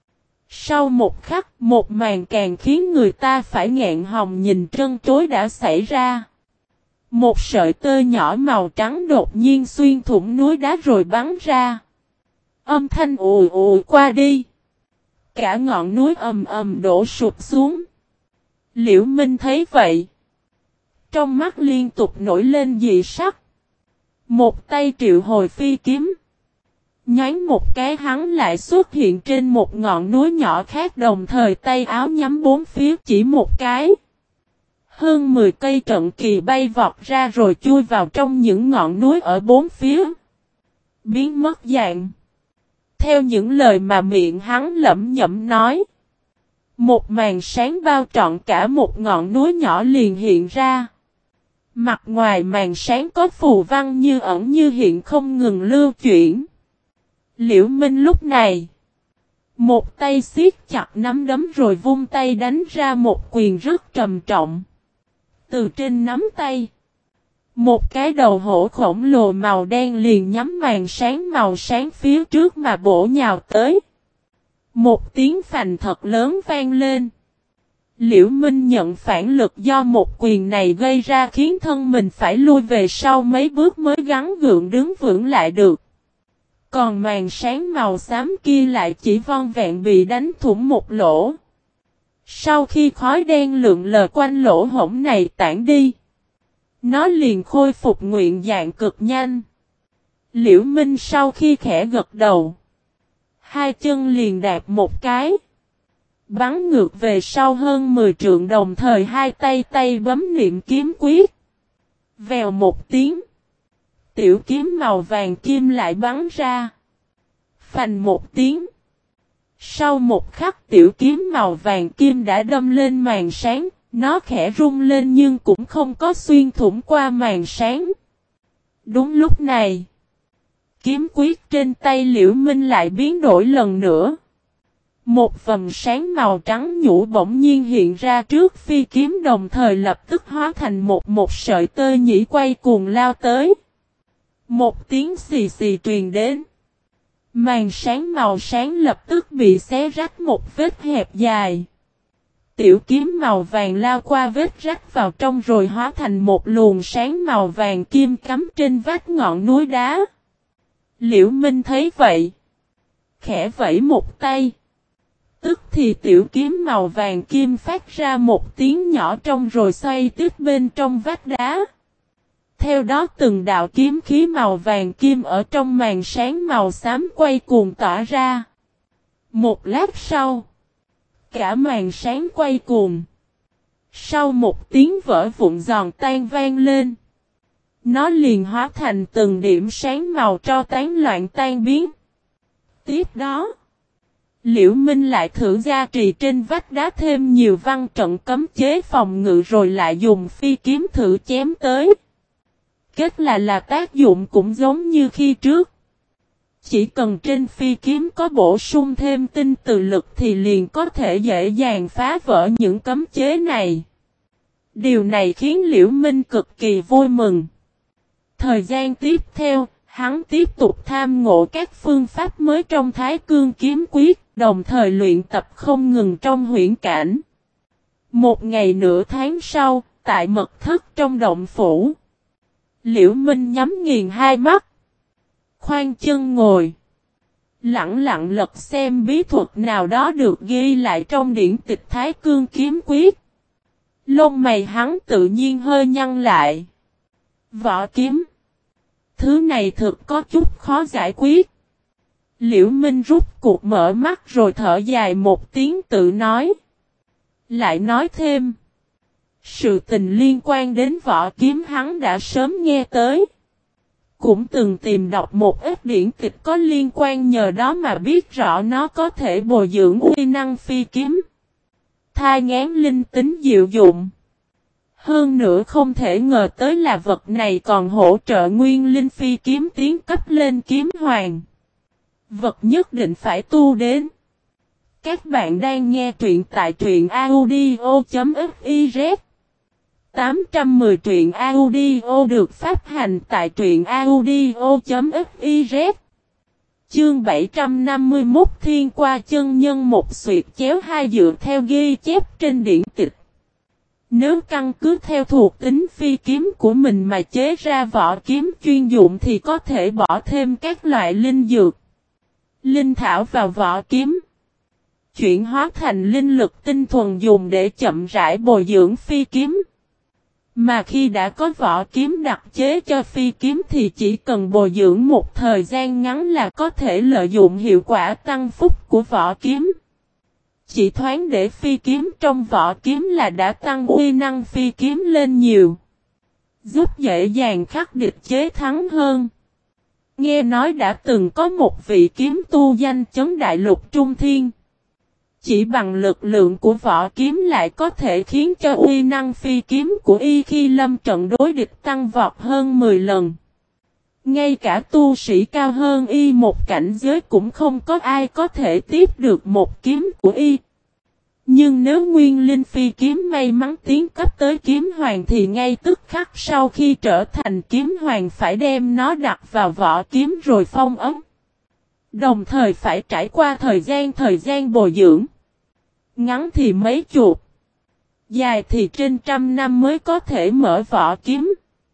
Sau một khắc, một màn càng khiến người ta phải nghẹn họng nhìn trân trối đã xảy ra. Một sợi tơ nhỏ màu trắng đột nhiên xuyên thủng núi đá rồi bắn ra. Âm thanh ù ù qua đi. Cả ngọn núi ầm ầm đổ sụp xuống. Liễu Minh thấy vậy, trong mắt liên tục nổi lên dị sắc. Một tay triệu hồi phi kiếm, Nhoáng một cái hắn lại xuất hiện trên một ngọn núi nhỏ khác, đồng thời tay áo nhắm bốn phía chỉ một cái. Hơn 10 cây trận kỳ bay vọt ra rồi chui vào trong những ngọn núi ở bốn phía. Biến mất dạng. Theo những lời mà miệng hắn lẩm nhẩm nói. Một màn sáng bao trọn cả một ngọn núi nhỏ liền hiện ra. Mặt ngoài màn sáng có phù văn như ẩn như hiện không ngừng lưu chuyển. Liễu Minh lúc này. Một tay siết chặt nắm đấm rồi vung tay đánh ra một quyền rất trầm trọng. Từ trên nắm tay. Một cái đầu hổ khổng lồ màu đen liền nhắm màn sáng màu sáng phía trước mà bổ nhào tới. Một tiếng phành thật lớn vang lên. Liễu Minh nhận phản lực do một quyền này gây ra khiến thân mình phải lui về sau mấy bước mới gắng gượng đứng vững lại được. Còn màn sáng màu xám kia lại chỉ vòn vẹn bị đánh thủng một lỗ. Sau khi khói đen lượn lờ quanh lỗ hổng này tản đi, nó liền khôi phục nguyên dạng cực nhanh. Liễu Minh sau khi khẽ gật đầu, hai chân liền đạp một cái, bắn ngược về sau hơn 10 trượng, đồng thời hai tay bấm niệm kiếm quyết. Vèo một tiếng, tiểu kiếm màu vàng kim lại bắn ra. Phành một tiếng. Sau một khắc tiểu kiếm màu vàng kim đã đâm lên màn sáng, nó khẽ rung lên nhưng cũng không có xuyên thủng qua màn sáng. Đúng lúc này, kiếm quyết trên tay Liễu Minh lại biến đổi lần nữa. Một vầng sáng màu trắng nhũ bỗng nhiên hiện ra trước phi kiếm, đồng thời lập tức hóa thành một sợi tơ nhĩ quay cuồng lao tới. Một tiếng xì xì truyền đến. Màn sáng màu sáng lập tức bị xé rách một vết hẹp dài. Tiểu kiếm màu vàng lao qua vết rách vào trong rồi hóa thành một luồng sáng màu vàng kim cắm trên vách ngọn núi đá. Liễu Minh thấy vậy, khẽ vẫy một tay. Tức thì tiểu kiếm màu vàng kim phát ra một tiếng nhỏ trong rồi xoay tiếp bên trong vách đá. Theo đó từng đạo kiếm khí màu vàng kim ở trong màn sáng màu xám quay cuồng tỏa ra. Một lát sau, cả màn sáng quay cuồng. Sau một tiếng vỡ vụn giòn tan vang lên, nó liền hóa thành từng điểm sáng màu tro tán loạn tan biến. Tiếp đó, Liễu Minh lại thử gia trì trên vách đá thêm nhiều văn trận cấm chế phòng ngự rồi lại dùng phi kiếm thử chém tới. Kết là tác dụng cũng giống như khi trước. Chỉ cần trên phi kiếm có bổ sung thêm tinh từ lực thì liền có thể dễ dàng phá vỡ những cấm chế này. Điều này khiến Liễu Minh cực kỳ vui mừng. Thời gian tiếp theo, hắn tiếp tục tham ngộ các phương pháp mới trong Thái Cương kiếm quyết, đồng thời luyện tập không ngừng trong huyễn cảnh. Một ngày nửa tháng sau, tại mật thất trong động phủ, Liễu Minh nhắm nghiền hai mắt, khoanh chân ngồi, lặng lặng lật xem bí thuật nào đó được ghi lại trong điển tịch Thái Cương kiếm quyết. Lông mày hắn tự nhiên hơi nhăn lại. Vỏ kiếm, thứ này thực có chút khó giải quyết. Liễu Minh rút cuộc mở mắt rồi thở dài một tiếng tự nói. Lại nói thêm, sự tình liên quan đến vỏ kiếm hắn đã sớm nghe tới. Cũng từng tìm đọc một ít điển tịch có liên quan, nhờ đó mà biết rõ nó có thể bồi dưỡng uy năng phi kiếm, thai ngén linh tính diệu dụng. Hơn nữa không thể ngờ tới là vật này còn hỗ trợ nguyên linh phi kiếm tiến cấp lên kiếm hoàng. Vật nhất định phải tu đến. Các bạn đang nghe truyện tại truyện audio.fiz 810 truyện audio được phát hành tại truyện audio.fiz. Chương 751 Thiên Qua Chân Nhân một xuyệt chéo hai dựa theo ghi chép trên điển tịch. Nếu căn cứ theo thuộc tính phi kiếm của mình mà chế ra vỏ kiếm chuyên dụng thì có thể bỏ thêm các loại linh dược, linh thảo vào vỏ kiếm, chuyển hóa thành linh lực tinh thuần dùng để chậm rãi bồi dưỡng phi kiếm. Mà khi đã có vỏ kiếm đặc chế cho phi kiếm thì chỉ cần bồi dưỡng một thời gian ngắn là có thể lợi dụng hiệu quả tăng phúc của vỏ kiếm. Chỉ thoáng để phi kiếm trong vỏ kiếm là đã tăng uy năng phi kiếm lên nhiều. Giúp dễ dàng khắc địch chế thắng hơn. Nghe nói đã từng có một vị kiếm tu danh chấn đại lục trung thiên. Chỉ bằng lực lượng của vỏ kiếm lại có thể khiến cho uy năng phi kiếm của y khi lâm trận đối địch tăng vọt hơn 10 lần. Ngay cả tu sĩ cao hơn y một cảnh giới cũng không có ai có thể tiếp được một kiếm của y. Nhưng nếu nguyên linh phi kiếm may mắn tiến cấp tới kiếm hoàng thì ngay tức khắc sau khi trở thành kiếm hoàng phải đem nó đặt vào vỏ kiếm rồi phong ấn. Đồng thời phải trải qua thời gian bồi dưỡng. Ngắn thì mấy chục, dài thì trên trăm năm mới có thể mở vỏ kiếm,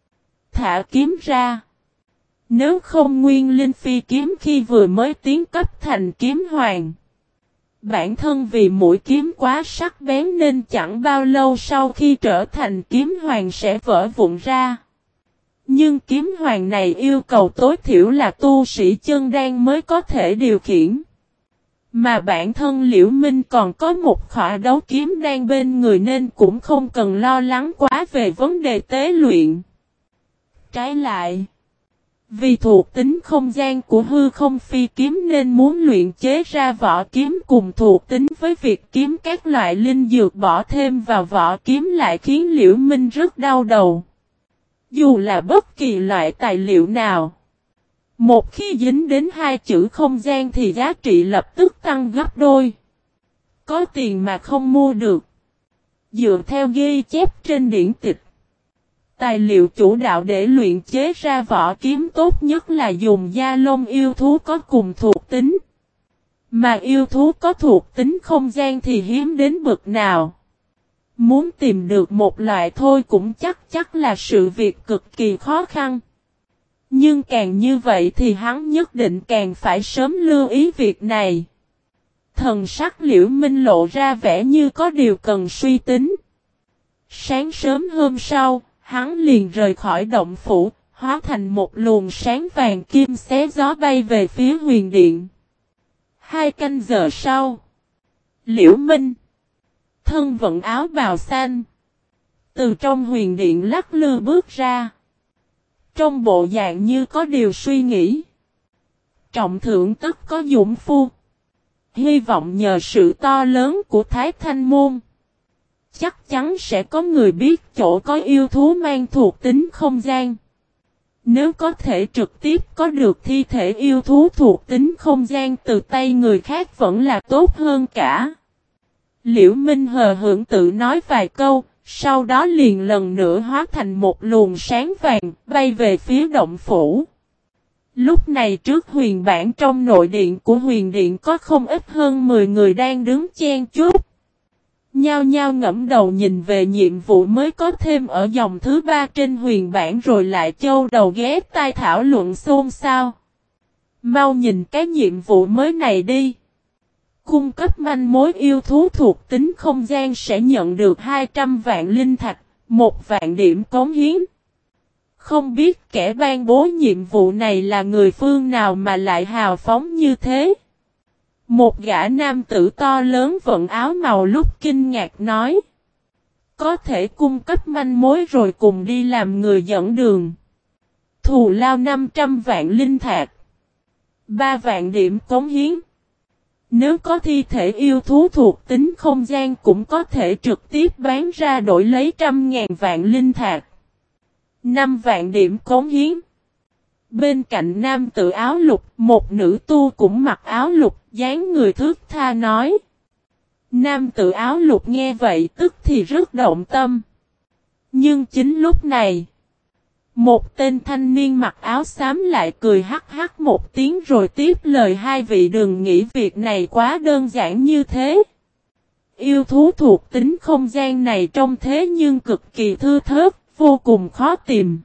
thả kiếm ra. Nếu không nguyên linh phi kiếm khi vừa mới tiến cấp thành kiếm hoàng. Bản thân vì mũi kiếm quá sắc bén nên chẳng bao lâu sau khi trở thành kiếm hoàng sẽ vỡ vụn ra. Nhưng kiếm hoàng này yêu cầu tối thiểu là tu sĩ chân đan mới có thể điều khiển. Mà bản thân Liễu Minh còn có một khỏa đấu kiếm đan bên người nên cũng không cần lo lắng quá về vấn đề tế luyện. Trái lại, vì thuộc tính không gian của hư không phi kiếm nên muốn luyện chế ra vỏ kiếm cùng thuộc tính với việc kiếm các loại linh dược bỏ thêm vào vỏ kiếm lại khiến Liễu Minh rất đau đầu. Dù là bất kỳ loại tài liệu nào, một khi dính đến hai chữ không gian thì giá trị lập tức tăng gấp đôi. Có tiền mà không mua được. Dựa theo ghi chép trên điển tịch, tài liệu chủ đạo để luyện chế ra vỏ kiếm tốt nhất là dùng da lông yêu thú có cùng thuộc tính. Mà yêu thú có thuộc tính không gian thì hiếm đến bực nào. Muốn tìm được một loại thôi cũng chắc là sự việc cực kỳ khó khăn. Nhưng càng như vậy thì hắn nhất định càng phải sớm lưu ý việc này. Thần sắc Liễu Minh lộ ra vẻ như có điều cần suy tính. Sáng sớm hôm sau, hắn liền rời khỏi động phủ, hóa thành một luồng sáng vàng kim xé gió bay về phía huyền điện. 2 canh giờ sau, Liễu Minh, thân vận áo bào xanh, từ trong huyền điện lắc lư bước ra. Trong bộ dạng như có điều suy nghĩ. Trọng thượng tất có dũng phu. Hy vọng nhờ sự to lớn của Thái Thanh Môn, chắc chắn sẽ có người biết chỗ có yêu thú mang thuộc tính không gian. Nếu có thể trực tiếp có được thi thể yêu thú thuộc tính không gian từ tay người khác vẫn là tốt hơn cả. Liễu Minh hờ hững tự nói vài câu, sau đó liền lần nữa hóa thành một luồng sáng vàng, bay về phía động phủ. Lúc này trước huyền bản trong nội điện của huyền điện có không ít hơn 10 người đang đứng chen chúc. Nhao nhao ngẫm đầu nhìn về nhiệm vụ mới có thêm ở dòng thứ 3 trên huyền bản rồi lại châu đầu ghé tai thảo luận xôn xao. Mau nhìn cái nhiệm vụ mới này đi. Cung cấp manh mối yêu thú thuộc tính không gian sẽ nhận được 200 vạn linh thạch, 1 vạn điểm cống hiến. Không biết kẻ ban bố nhiệm vụ này là người phương nào mà lại hào phóng như thế. Một gã nam tử to lớn vận áo màu lúc kinh ngạc nói. Có thể cung cấp manh mối rồi cùng đi làm người dẫn đường. Thù lao 500 vạn linh thạch, 3 vạn điểm cống hiến. Nếu có thi thể yêu thú thuộc tính không gian cũng có thể trực tiếp bán ra đổi lấy 100.000 vạn linh thạch, 5 vạn điểm cống hiến. Bên cạnh nam tử áo lục, một nữ tu cũng mặc áo lục, dáng người thướt tha nói. Nam tử áo lục nghe vậy tức thì rất động tâm. Nhưng chính lúc này, một tên thanh niên mặc áo xám lại cười hắc hắc một tiếng rồi tiếp lời hai vị đừng nghĩ việc này quá đơn giản như thế. Yêu thú thuộc tính không gian này trong thế nhưng cực kỳ thưa thớt, vô cùng khó tìm.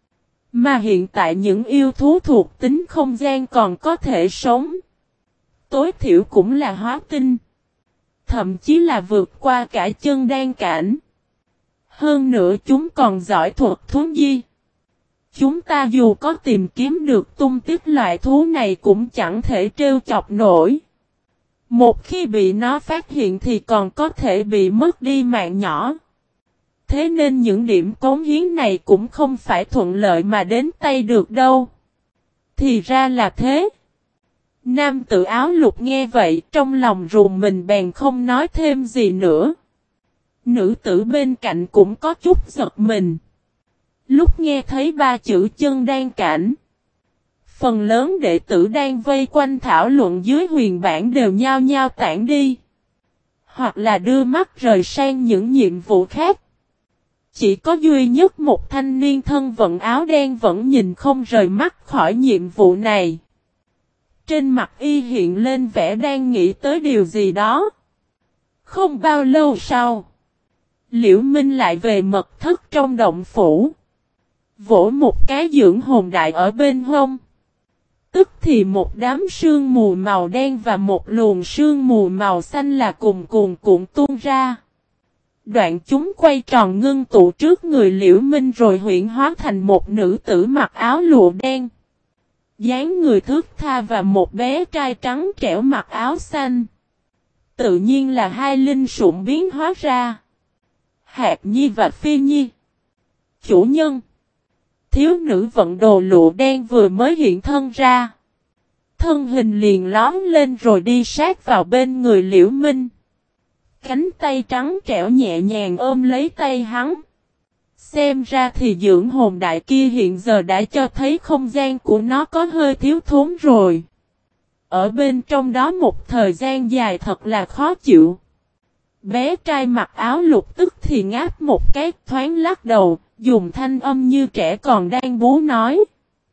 Mà hiện tại những yêu thú thuộc tính không gian còn có thể sống. Tối thiểu cũng là hóa tinh. Thậm chí là vượt qua cả chân đan cảnh. Hơn nữa chúng còn giỏi thuật thú di. Chúng ta dù có tìm kiếm được tung tích loại thú này cũng chẳng thể trêu chọc nổi. Một khi bị nó phát hiện thì còn có thể bị mất đi mạng nhỏ. Thế nên những điểm cống hiến này cũng không phải thuận lợi mà đến tay được đâu. Thì ra là thế. Nam tử áo lục nghe vậy trong lòng rùng mình bèn không nói thêm gì nữa. Nữ tử bên cạnh cũng có chút giật mình. Lúc nghe thấy ba chữ chân đan cảnh. Phần lớn đệ tử đang vây quanh thảo luận dưới huyền bản đều nhao nhao tản đi. Hoặc là đưa mắt rời sang những nhiệm vụ khác. Chỉ có duy nhất một thanh niên thân vận áo đen vẫn nhìn không rời mắt khỏi nhiệm vụ này. Trên mặt y hiện lên vẻ đang nghĩ tới điều gì đó. Không bao lâu sau, Liễu Minh lại về mật thất trong động phủ. Vỗ một cái dưỡng hồn đại ở bên hông. Tức thì một đám sương mù màu đen và một luồng sương mù màu xanh là cùng cuồn cuộn tuôn ra. Đoạn chúng quay tròn ngưng tụ trước người Liễu Minh rồi huyễn hóa thành một nữ tử mặc áo lụa đen. Dáng người thướt tha và một bé trai trắng trẻo mặc áo xanh. Tự nhiên là hai linh sủng biến hóa ra. Hạt Nhi và Phi Nhi. Chủ nhân. Thiếu nữ vận đồ lụa đen vừa mới hiện thân ra. Thân hình liền lóm lên rồi đi sát vào bên người Liễu Minh. Cánh tay trắng trẻo nhẹ nhàng ôm lấy tay hắn. Xem ra thì dưỡng hồn đại kia hiện giờ đã cho thấy không gian của nó có hơi thiếu thốn rồi. Ở bên trong đó một thời gian dài thật là khó chịu. Bé trai mặc áo lục tức thì ngáp một cái thoáng lắc đầu, dùng thanh âm như trẻ còn đang bú nói.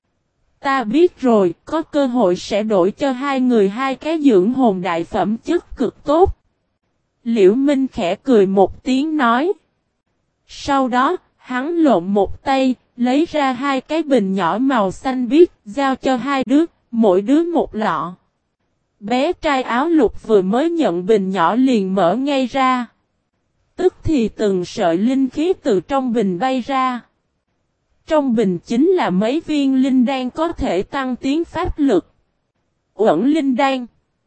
Ta biết rồi, có cơ hội sẽ đổi cho hai người hai cái dưỡng hồn đại phẩm chất cực tốt. Liễu Minh khẽ cười một tiếng nói. Sau đó, hắn lộn một tay, lấy ra hai cái bình nhỏ màu xanh biếc, giao cho hai đứa, mỗi đứa một lọ. Bé trai áo lục vừa mới nhận bình nhỏ liền mở ngay ra. Tức thì từng sợi linh khí từ trong bình bay ra. Trong bình chính là mấy viên linh đan có thể tăng tiến pháp lực. Uẩn linh đan.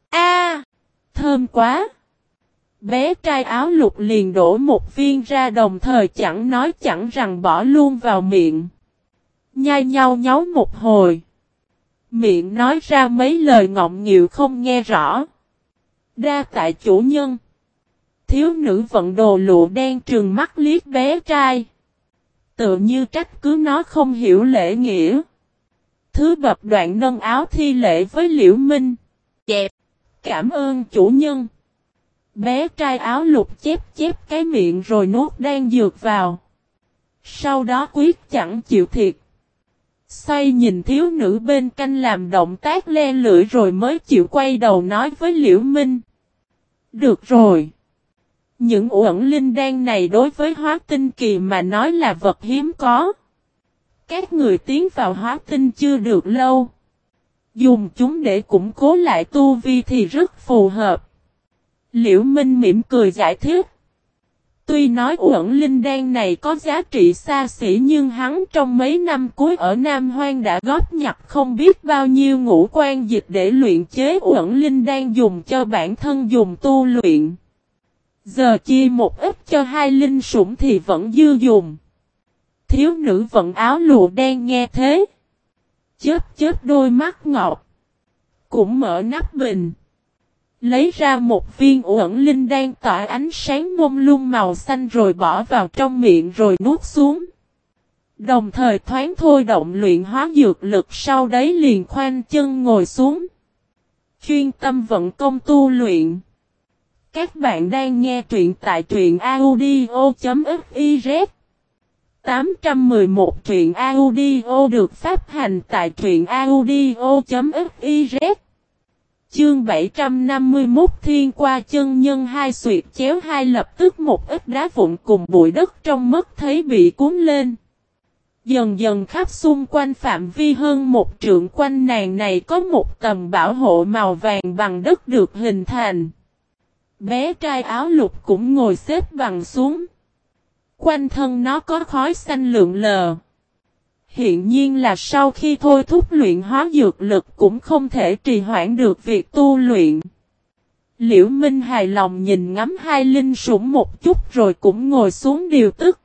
Thơm quá! Bé trai áo lục liền đổ một viên ra đồng thời chẳng nói chẳng rằng bỏ luôn vào miệng. Nhai nhau nhấu một hồi. Miệng nói ra mấy lời ngọng nghịu không nghe rõ. Đa tại chủ nhân. Thiếu nữ vận đồ lụa đen trừng mắt liếc bé trai. Tự như trách cứ nó không hiểu lễ nghĩa. Thứ bập đoạn nâng áo thi lễ với Liễu Minh. Dẹp. Cảm ơn chủ nhân. Bé trai áo lục chép chép cái miệng rồi nuốt đan dược vào. Sau đó quyết chẳng chịu thiệt. Xoay nhìn thiếu nữ bên cạnh làm động tác le lưỡi rồi mới chịu quay đầu nói với Liễu Minh. Được rồi. Những uẩn linh đan này đối với hóa tinh kỳ mà nói là vật hiếm có. Các người tiến vào hóa tinh chưa được lâu. Dùng chúng để củng cố lại tu vi thì rất phù hợp. Liễu Minh mỉm cười giải thích. Tuy nói uẩn linh đan này có giá trị xa xỉ nhưng hắn trong mấy năm cuối ở Nam Hoang đã góp nhặt không biết bao nhiêu ngũ quan dịch để luyện chế uẩn linh đan dùng cho bản thân dùng tu luyện. Giờ chia một ít cho hai linh sủng thì vẫn dư dùng. Thiếu nữ vận áo lụa đen nghe thế. Chớp đôi mắt ngọt. Cũng mở nắp bình. Lấy ra một viên uẩn linh đan tỏa ánh sáng mông lung màu xanh rồi bỏ vào trong miệng rồi nuốt xuống. Đồng thời thoáng thôi động luyện hóa dược lực sau đấy liền khoanh chân ngồi xuống. Chuyên tâm vận công tu luyện. Các bạn đang nghe truyện tại truyện audio.fiz 811 truyện audio được phát hành tại truyện audio.fiz. Chương 751 Thiên qua chân nhân hai xuyệt chéo hai lập tức một ít đá vụn cùng bụi đất trong mất thấy bị cuốn lên. Dần dần khắp xung quanh phạm vi hơn một trượng quanh nàng này có một tầm bảo hộ màu vàng bằng đất được hình thành. Bé trai áo lục cũng ngồi xếp bằng xuống. Quanh thân nó có khói xanh lượn lờ. Hiện nhiên là sau khi thôi thúc luyện hóa dược lực cũng không thể trì hoãn được việc tu luyện. Liễu Minh hài lòng nhìn ngắm hai linh sủng một chút rồi cũng ngồi xuống điều tức.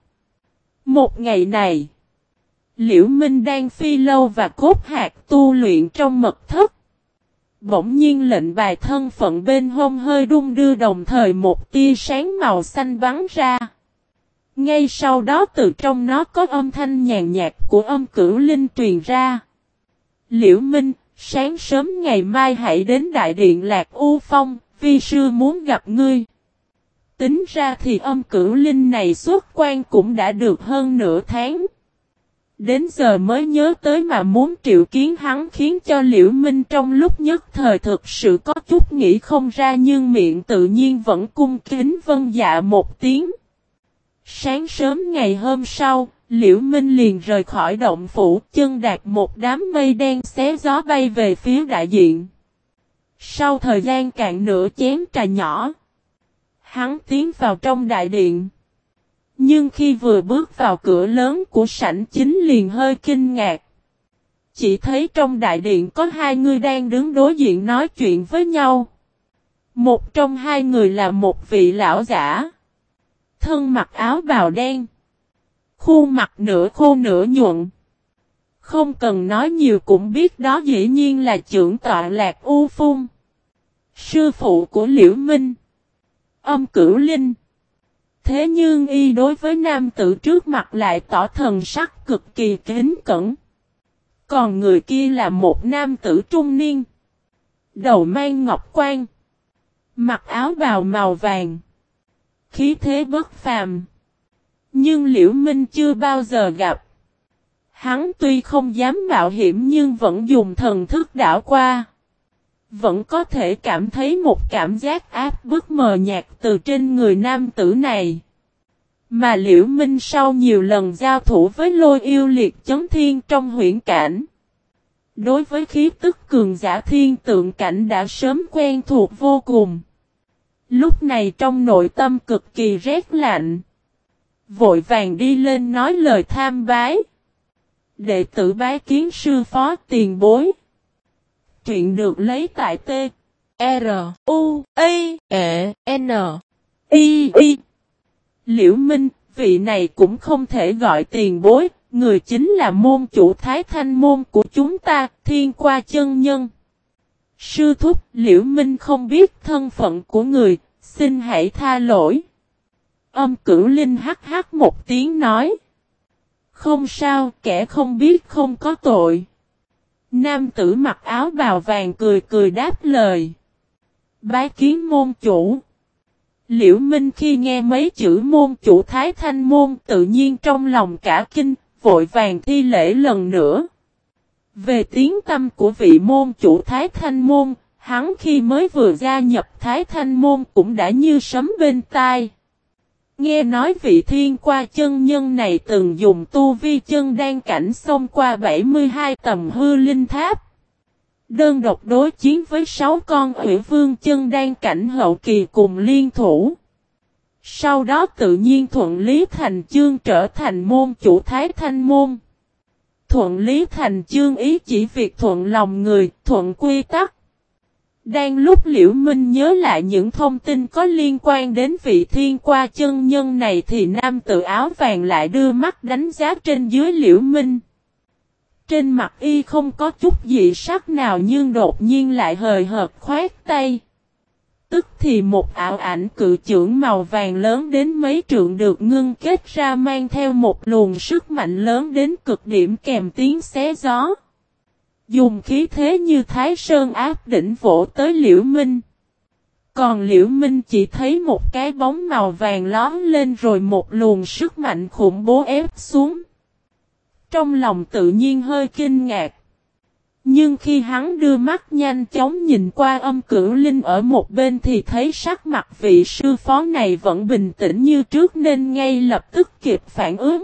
Một ngày này, Liễu Minh đang phi lâu và cốt hạt tu luyện trong mật thất. Bỗng nhiên lệnh bài thân phận bên hông hơi đung đưa, đồng thời một tia sáng màu xanh bắn ra. Ngay sau đó từ trong nó có âm thanh nhàn nhạt của âm cửu linh truyền ra. Liễu Minh, sáng sớm ngày mai hãy đến Đại Điện Lạc U Phong, vi sư muốn gặp ngươi. Tính ra thì âm cửu linh này xuất quan cũng đã được hơn nửa tháng. Đến giờ mới nhớ tới mà muốn triệu kiến hắn, khiến cho Liễu Minh trong lúc nhất thời thực sự có chút nghĩ không ra, nhưng miệng tự nhiên vẫn cung kính vâng dạ một tiếng. Sáng sớm ngày hôm sau, Liễu Minh liền rời khỏi động phủ, chân đạp một đám mây đen xé gió bay về phía đại diện. Sau thời gian cạn nửa chén trà nhỏ, hắn tiến vào trong đại điện. Nhưng khi vừa bước vào cửa lớn của sảnh chính liền hơi kinh ngạc. Chỉ thấy trong đại điện có hai người đang đứng đối diện nói chuyện với nhau. Một trong hai người là một vị lão giả. Thân mặc áo bào đen. Khuôn mặt nửa khô nửa nhuận. Không cần nói nhiều cũng biết đó dĩ nhiên là trưởng tọa Lạc U Phung. Sư phụ của Liễu Minh. Âm Cửu Linh. Thế nhưng y đối với nam tử trước mặt lại tỏ thần sắc cực kỳ kính cẩn. Còn người kia là một nam tử trung niên. Đầu mang ngọc quan. Mặc áo bào màu vàng. Khí thế bất phàm. Nhưng Liễu Minh chưa bao giờ gặp. Hắn tuy không dám mạo hiểm nhưng vẫn dùng thần thức đảo qua. Vẫn có thể cảm thấy một cảm giác áp bức mờ nhạt từ trên người nam tử này. Mà Liễu Minh sau nhiều lần giao thủ với Lôi Yêu Liệt Chấn Thiên trong huyễn cảnh. Đối với khí tức cường giả thiên tượng cảnh đã sớm quen thuộc vô cùng. Lúc này trong nội tâm cực kỳ rét lạnh. Vội vàng đi lên nói lời tham bái. Đệ tử bái kiến sư phó tiền bối. Truyện được lấy tại T. R. U. A. E. N. I. I. Liễu Minh, vị này cũng không thể gọi tiền bối, người chính là môn chủ Thái Thanh môn của chúng ta, Thiên Qua chân nhân. Sư thúc, Liễu Minh không biết thân phận của người, xin hãy tha lỗi. Âm Cửu Linh hắc hắc một tiếng nói. Không sao, kẻ không biết không có tội. Nam tử mặc áo bào vàng cười cười đáp lời. Bái kiến môn chủ. Liễu Minh khi nghe mấy chữ môn chủ Thái Thanh môn tự nhiên trong lòng cả kinh, vội vàng thi lễ lần nữa. Về tiếng tâm của vị môn chủ Thái Thanh môn, hắn khi mới vừa gia nhập Thái Thanh môn cũng đã như sấm bên tai. Nghe nói vị Thiên Qua chân nhân này từng dùng tu vi chân đan cảnh xông qua 72 tầng hư linh tháp. Đơn độc đối chiến với 6 con Hủy Vương chân đan cảnh hậu kỳ cùng liên thủ. Sau đó tự nhiên thuận lý thành chương trở thành môn chủ Thái Thanh môn. Thuận lý thành chương ý chỉ việc thuận lòng người, thuận quy tắc. Đang lúc Liễu Minh nhớ lại những thông tin có liên quan đến vị Thiên Qua chân nhân này thì nam tử áo vàng lại đưa mắt đánh giá trên dưới Liễu Minh. Trên mặt y không có chút dị sắc nào nhưng đột nhiên lại hời hợt khoát tay. Tức thì một ảo ảnh cự chưởng màu vàng lớn đến mấy trượng được ngưng kết ra mang theo một luồng sức mạnh lớn đến cực điểm kèm tiếng xé gió. Dùng khí thế như Thái Sơn áp đỉnh vỗ tới Liễu Minh. Còn Liễu Minh chỉ thấy một cái bóng màu vàng lóm lên rồi một luồng sức mạnh khủng bố ép xuống. Trong lòng tự nhiên hơi kinh ngạc. Nhưng khi hắn đưa mắt nhanh chóng nhìn qua Âm Cửu Linh ở một bên thì thấy sắc mặt vị sư phó này vẫn bình tĩnh như trước nên ngay lập tức kịp phản ứng.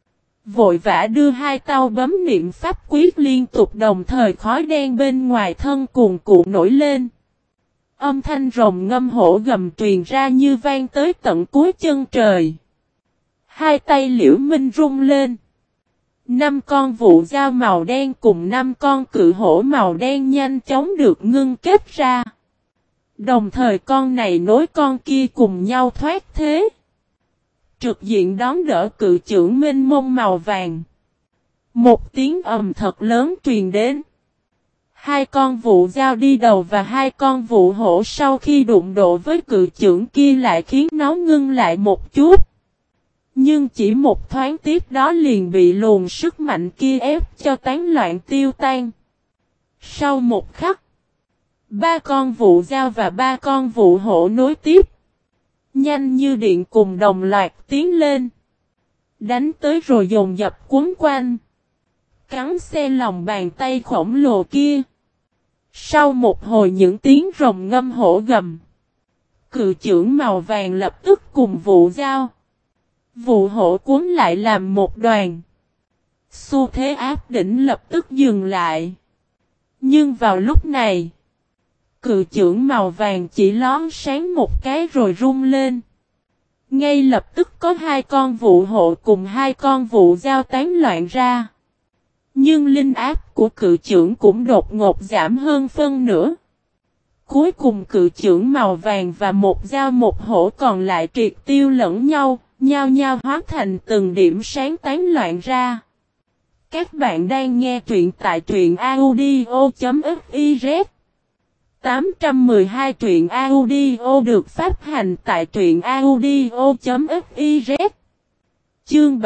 Vội vã đưa hai tay bấm niệm pháp quyết liên tục đồng thời khói đen bên ngoài thân cuồn cuộn nổi lên. Âm thanh rồng ngâm hổ gầm truyền ra như vang tới tận cuối chân trời. Hai tay Liễu Minh rung lên. 5 con vụ dao màu đen cùng 5 con cự hổ màu đen nhanh chóng được ngưng kết ra. Đồng thời con này nối con kia cùng nhau thoát thế. Trực diện đón đỡ cự chưởng mênh mông màu vàng. Một tiếng ầm thật lớn truyền đến. Hai con vụ dao đi đầu và hai con vụ hổ sau khi đụng độ với cự chưởng kia lại khiến nó ngưng lại một chút. Nhưng chỉ một thoáng tiếp đó liền bị luồng sức mạnh kia ép cho tán loạn tiêu tan. Sau một khắc, 3 con vụ dao và 3 con vụ hổ nối tiếp. Nhanh như điện cùng đồng loạt tiến lên. Đánh tới rồi dồn dập cuốn quanh. Cắn xé lòng bàn tay khổng lồ kia. Sau một hồi những tiếng rồng ngâm hổ gầm. Cự chưởng màu vàng lập tức cùng vụ dao. Vụ hổ cuốn lại làm một đoàn. Xu thế áp đỉnh lập tức dừng lại. Nhưng vào lúc này, cự chưởng màu vàng chỉ lón sáng một cái rồi rung lên. Ngay lập tức có 2 con vụ hổ cùng 2 con vụ dao tán loạn ra. Nhưng linh áp của cự chưởng cũng đột ngột giảm hơn phân nửa. Cuối cùng cự chưởng màu vàng và một dao một hổ còn lại triệt tiêu lẫn nhau, nhao nhao hóa thành từng điểm sáng tán loạn ra. Các bạn đang nghe truyện tại truyện audio.fiz 812 truyện audio được phát hành tại truyện audio.fiz. Chương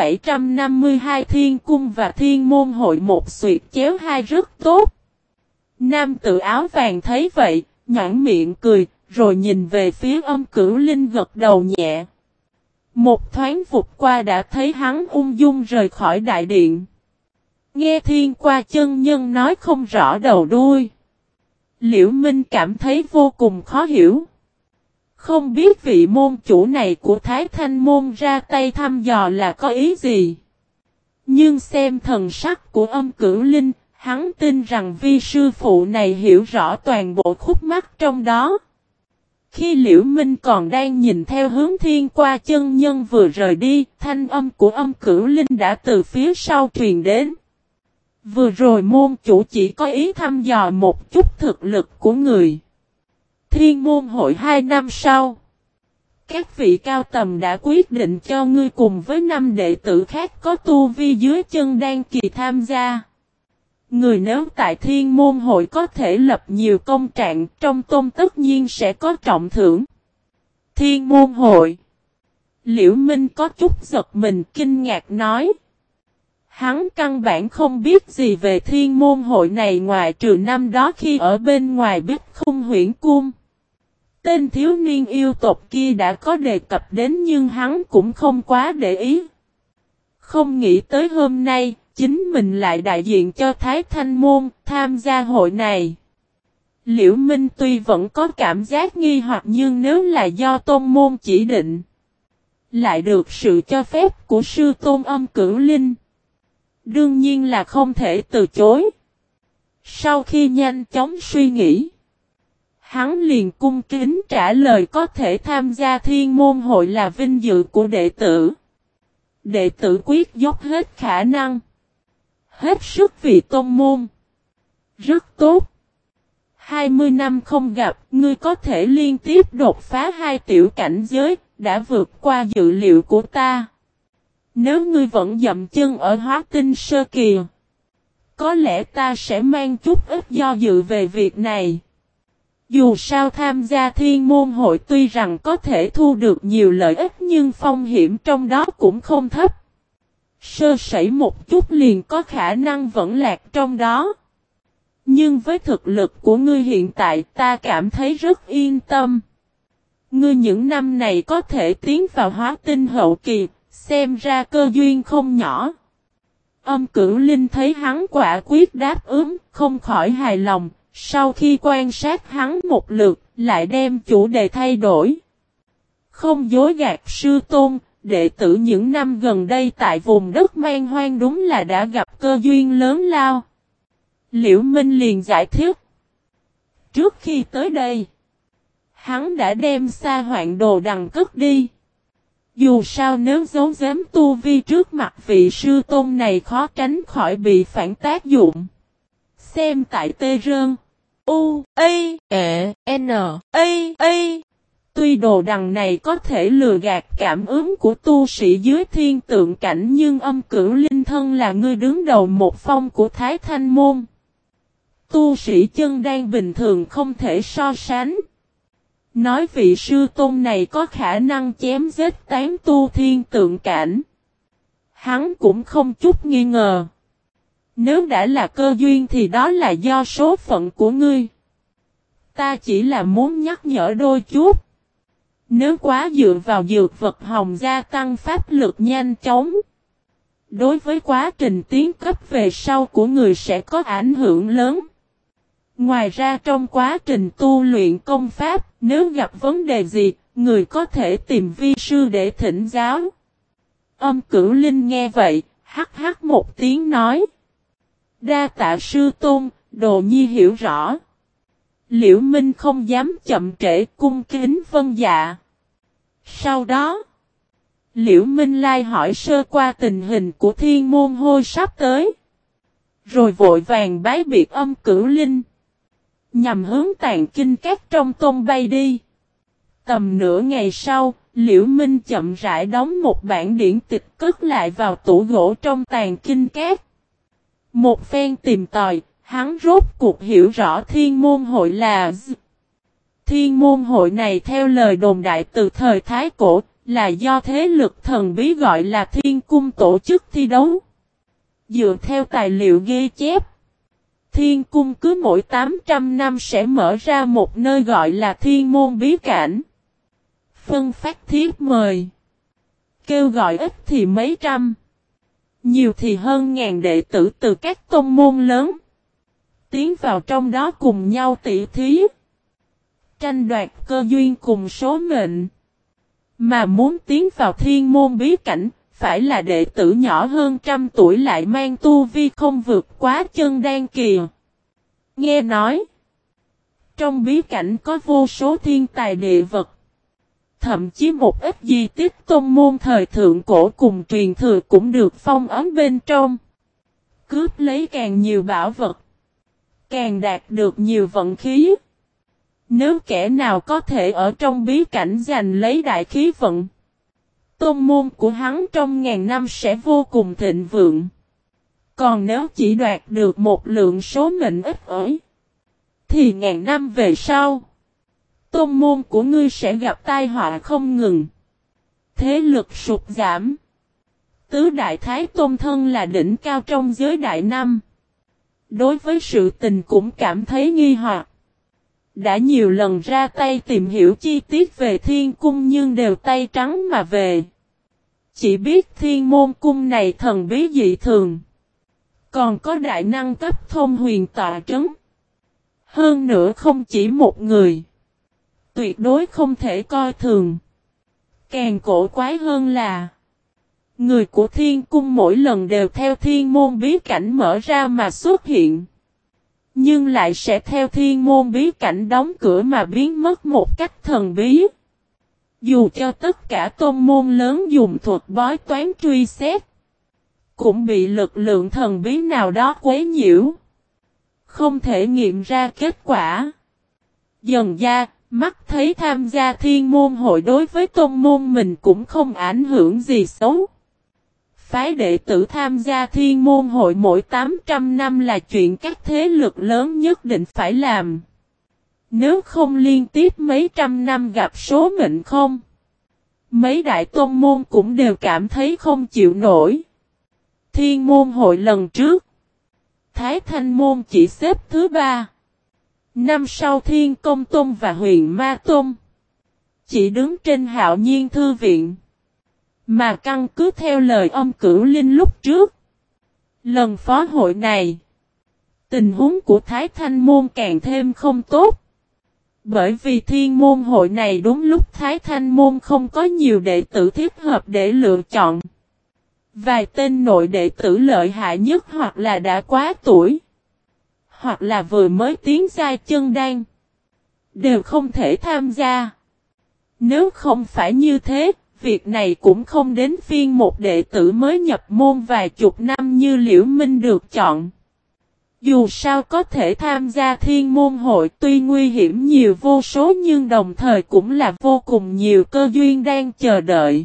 752 Thiên Cung và Thiên Môn Hội một xuyệt chéo hai rất tốt. Nam tử áo vàng thấy vậy, nhãn miệng cười, rồi nhìn về phía Âm Cửu Linh gật đầu nhẹ. Một thoáng vụt qua đã thấy hắn ung dung rời khỏi đại điện. Nghe Thiên Qua chân nhân nói không rõ đầu đuôi. Liễu Minh cảm thấy vô cùng khó hiểu. Không biết vị môn chủ này của Thái Thanh Môn ra tay thăm dò là có ý gì. Nhưng xem thần sắc của Âm Cửu Linh, hắn tin rằng vi sư phụ này hiểu rõ toàn bộ khúc mắc trong đó. Khi Liễu Minh còn đang nhìn theo hướng Thiên Qua chân nhân vừa rời đi, thanh âm của Âm Cửu Linh đã từ phía sau truyền đến. Vừa rồi môn chủ chỉ có ý thăm dò một chút thực lực của người. Thiên môn hội 2 năm sau, các vị cao tầm đã quyết định cho ngươi cùng với 5 đệ tử khác có tu vi dưới chân đan kỳ tham gia. Người nếu tại thiên môn hội có thể lập nhiều công trạng trong tôn tất nhiên sẽ có trọng thưởng. Thiên môn hội. Liễu Minh có chút giật mình kinh ngạc nói. Hắn căn bản không biết gì về thiên môn hội này ngoài trừ năm đó khi ở bên ngoài Bích Khung Huyễn Cung. Tên thiếu niên yêu tộc kia đã có đề cập đến nhưng hắn cũng không quá để ý. Không nghĩ tới hôm nay, chính mình lại đại diện cho Thái Thanh Môn tham gia hội này. Liễu Minh tuy vẫn có cảm giác nghi hoặc nhưng nếu là do tôn môn chỉ định, lại được sự cho phép của sư tôn Âm Cửu Linh, đương nhiên là không thể từ chối. Sau khi nhanh chóng suy nghĩ, hắn liền cung kính trả lời có thể tham gia thiên môn hội là vinh dự của đệ tử. Đệ tử quyết dốc hết khả năng, hết sức vì tôn môn. Rất tốt. 20 năm không gặp, ngươi có thể liên tiếp đột phá 2 tiểu cảnh giới, đã vượt qua dự liệu của ta. Nếu ngươi vẫn dậm chân ở hóa tinh sơ kỳ, có lẽ ta sẽ mang chút ít do dự về việc này. Dù sao tham gia thiên môn hội tuy rằng có thể thu được nhiều lợi ích nhưng phong hiểm trong đó cũng không thấp. Sơ sẩy một chút liền có khả năng vẫn lạc trong đó. Nhưng với thực lực của ngươi hiện tại ta cảm thấy rất yên tâm. Ngươi những năm này có thể tiến vào hóa tinh hậu kỳ, xem ra cơ duyên không nhỏ. Âm Cửu Linh thấy hắn quả quyết đáp ứng, không khỏi hài lòng. Sau khi quan sát hắn một lượt, lại đem chủ đề thay đổi. Không dối gạt sư tôn, đệ tử những năm gần đây tại vùng đất man hoang đúng là đã gặp cơ duyên lớn lao. Liễu Minh liền giải thích. Trước khi tới đây, hắn đã đem Sa Hoạn Đồ đằng cất đi. Dù sao nếu giấu giếm tu vi trước mặt vị sư tôn này khó tránh khỏi bị phản tác dụng. Xem tại Tê Rơn. U, A, E, N, A. Tuy đồ đằng này có thể lừa gạt cảm ứng của tu sĩ dưới thiên tượng cảnh nhưng âm cửu linh thân là người đứng đầu một phong của Thái Thanh Môn. Tu sĩ chân đan bình thường không thể so sánh. Nói vị sư tôn này có khả năng chém giết tán tu thiên tượng cảnh. Hắn cũng không chút nghi ngờ. Nếu đã là cơ duyên thì đó là do số phận của ngươi. Ta chỉ là muốn nhắc nhở đôi chút. Nếu quá dựa vào dược vật hồng gia tăng pháp lực nhanh chóng. Đối với quá trình tiến cấp về sau của người sẽ có ảnh hưởng lớn. Ngoài ra trong quá trình tu luyện công pháp, nếu gặp vấn đề gì, người có thể tìm vi sư để thỉnh giáo. Âm Cửu Linh nghe vậy, hắc hắc một tiếng nói. Đa tạ sư tôn, Đồ Nhi hiểu rõ. Liễu Minh không dám chậm trễ cung kính vân dạ. Sau đó, Liễu Minh lai hỏi sơ qua tình hình của thiên môn hôi sắp tới. Rồi vội vàng bái biệt Âm Cửu Linh. Nhằm hướng tàn kinh các trong tôn bay đi. Tầm nửa ngày sau, Liễu Minh chậm rãi đóng một bản điển tịch cất lại vào tủ gỗ trong tàn kinh các. Một phen tìm tòi, hắn rốt cuộc hiểu rõ thiên môn hội là gì. Thiên môn hội này theo lời đồn đại từ thời Thái Cổ, là do thế lực thần bí gọi là Thiên Cung tổ chức thi đấu. Dựa theo tài liệu ghi chép, Thiên Cung cứ mỗi 800 năm sẽ mở ra một nơi gọi là Thiên Môn Bí Cảnh. Phân phát thiếp mời. Kêu gọi ít thì mấy trăm. Nhiều thì hơn ngàn đệ tử từ các tôn môn lớn. Tiến vào trong đó cùng nhau tỉ thí. Tranh đoạt cơ duyên cùng số mệnh. Mà muốn tiến vào Thiên Môn Bí Cảnh, phải là đệ tử nhỏ hơn 100 tuổi lại mang tu vi không vượt quá chân đan kỳ. Nghe nói, trong bí cảnh có vô số thiên tài địa vật. Thậm chí một ít di tích tôn môn thời thượng cổ cùng truyền thừa cũng được phong ấn bên trong. Cướp lấy càng nhiều bảo vật, càng đạt được nhiều vận khí. Nếu kẻ nào có thể ở trong bí cảnh giành lấy đại khí vận, tôn môn của hắn trong ngàn năm sẽ vô cùng thịnh vượng. Còn nếu chỉ đoạt được một lượng số mệnh ít ỏi, thì ngàn năm về sau, tôn môn của ngươi sẽ gặp tai họa không ngừng. Thế lực sụt giảm. Tứ đại thái tôn thân là đỉnh cao trong giới đại năm. Đối với sự tình cũng cảm thấy nghi hoặc. Đã nhiều lần ra tay tìm hiểu chi tiết về thiên cung nhưng đều tay trắng mà về. Chỉ biết thiên môn cung này thần bí dị thường. Còn có đại năng cấp thông huyền tọa trấn. Hơn nữa không chỉ một người. Tuyệt đối không thể coi thường. Càng cổ quái hơn là người của thiên cung mỗi lần đều theo thiên môn bí cảnh mở ra mà xuất hiện. Nhưng lại sẽ theo thiên môn bí cảnh đóng cửa mà biến mất một cách thần bí. Dù cho tất cả tôn môn lớn dùng thuật bói toán truy xét, cũng bị lực lượng thần bí nào đó quấy nhiễu. Không thể nghiệm ra kết quả. Dần ra, mắt thấy tham gia thiên môn hội đối với tôn môn mình cũng không ảnh hưởng gì xấu. Phái đệ tử tham gia thiên môn hội mỗi 800 năm là chuyện các thế lực lớn nhất định phải làm. Nếu không liên tiếp mấy trăm năm gặp số mệnh không, mấy đại tôn môn cũng đều cảm thấy không chịu nổi. Thiên môn hội lần trước, Thái Thanh môn chỉ xếp thứ 3. Năm sau Thiên Công Tôn và Huyền Ma Tôn chỉ đứng trên Hạo Nhiên Thư Viện. Mà căn cứ theo lời Âm Cửu Linh lúc trước, lần phó hội này, tình huống của Thái Thanh môn càng thêm không tốt. Bởi vì thiên môn hội này đúng lúc Thái Thanh môn không có nhiều đệ tử thích hợp để lựa chọn. Vài tên nội đệ tử lợi hại nhất hoặc là đã quá tuổi, hoặc là vừa mới tiến giai chân đan, đều không thể tham gia. Nếu không phải như thế, việc này cũng không đến phiên một đệ tử mới nhập môn vài chục năm như Liễu Minh được chọn. Dù sao có thể tham gia thiên môn hội tuy nguy hiểm nhiều vô số nhưng đồng thời cũng là vô cùng nhiều cơ duyên đang chờ đợi.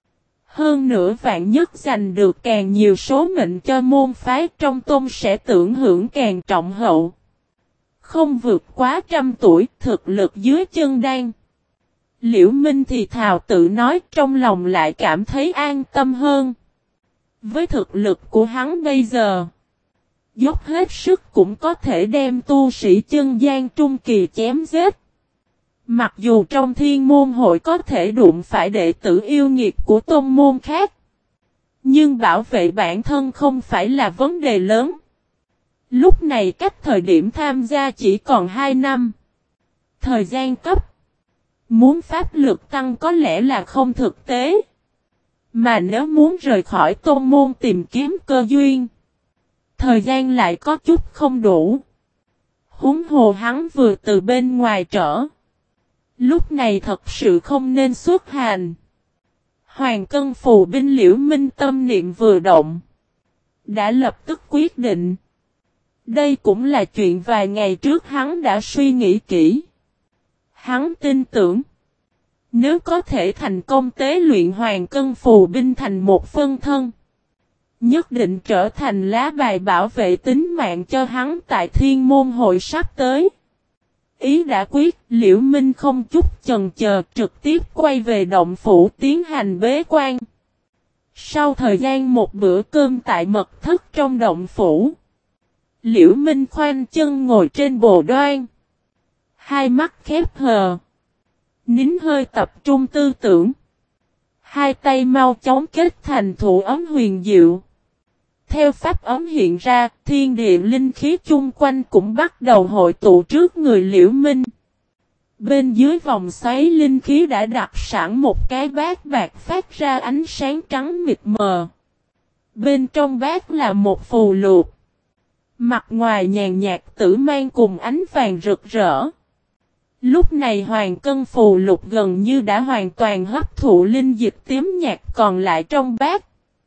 Hơn nữa vạn nhất giành được càng nhiều số mệnh cho môn phái trong tôn sẽ tưởng hưởng càng trọng hậu. Không vượt quá 100 tuổi, thực lực dưới chân đan. Liễu Minh thì thào tự nói trong lòng lại cảm thấy an tâm hơn. Với thực lực của hắn bây giờ, dốc hết sức cũng có thể đem tu sĩ chân gian trung kỳ chém giết. Mặc dù trong thiên môn hội có thể đụng phải đệ tử yêu nghiệt của tôn môn khác, nhưng bảo vệ bản thân không phải là vấn đề lớn. Lúc này cách thời điểm tham gia chỉ còn 2 năm. Thời gian cấp. Muốn pháp lực tăng có lẽ là không thực tế. Mà nếu muốn rời khỏi tôn môn tìm kiếm cơ duyên, thời gian lại có chút không đủ. Huống hồ hắn vừa từ bên ngoài trở. Lúc này thật sự không nên xuất hành. Hoàng cân phù binh Liễu Minh tâm niệm vừa động, đã lập tức quyết định. Đây cũng là chuyện vài ngày trước hắn đã suy nghĩ kỹ. Hắn tin tưởng, nếu có thể thành công tế luyện hoàng cân phù binh thành một phân thân, nhất định trở thành lá bài bảo vệ tính mạng cho hắn tại thiên môn hội sắp tới. Ý đã quyết, Liễu Minh không chút chần chờ trực tiếp quay về động phủ tiến hành bế quan. Sau thời gian một bữa cơm tại mật thất trong động phủ, Liễu Minh khoanh chân ngồi trên bồ đoan. Hai mắt khép hờ. Nín hơi tập trung tư tưởng. Hai tay mau chóng kết thành thủ ấm huyền diệu. Theo pháp ấm hiện ra, thiên địa linh khí chung quanh cũng bắt đầu hội tụ trước người Liễu Minh. Bên dưới vòng xoáy linh khí đã đặt sẵn một cái bát bạc phát ra ánh sáng trắng mịt mờ. Bên trong bát là một phù lục. Mặt ngoài nhàn nhạt tử mang cùng ánh vàng rực rỡ. Lúc này hoàng cân phù lục gần như đã hoàn toàn hấp thụ linh dịch tím nhạt còn lại trong bát.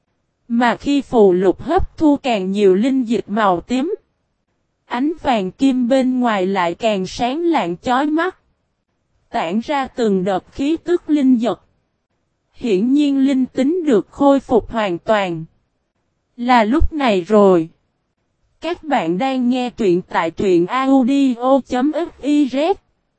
Mà khi phù lục hấp thu càng nhiều linh dịch màu tím, ánh vàng kim bên ngoài lại càng sáng lạng chói mắt. Tản ra từng đợt khí tức linh giật. Hiển nhiên linh tính được khôi phục hoàn toàn. Là lúc này rồi. Các bạn đang nghe truyện tại truyện audio.fiz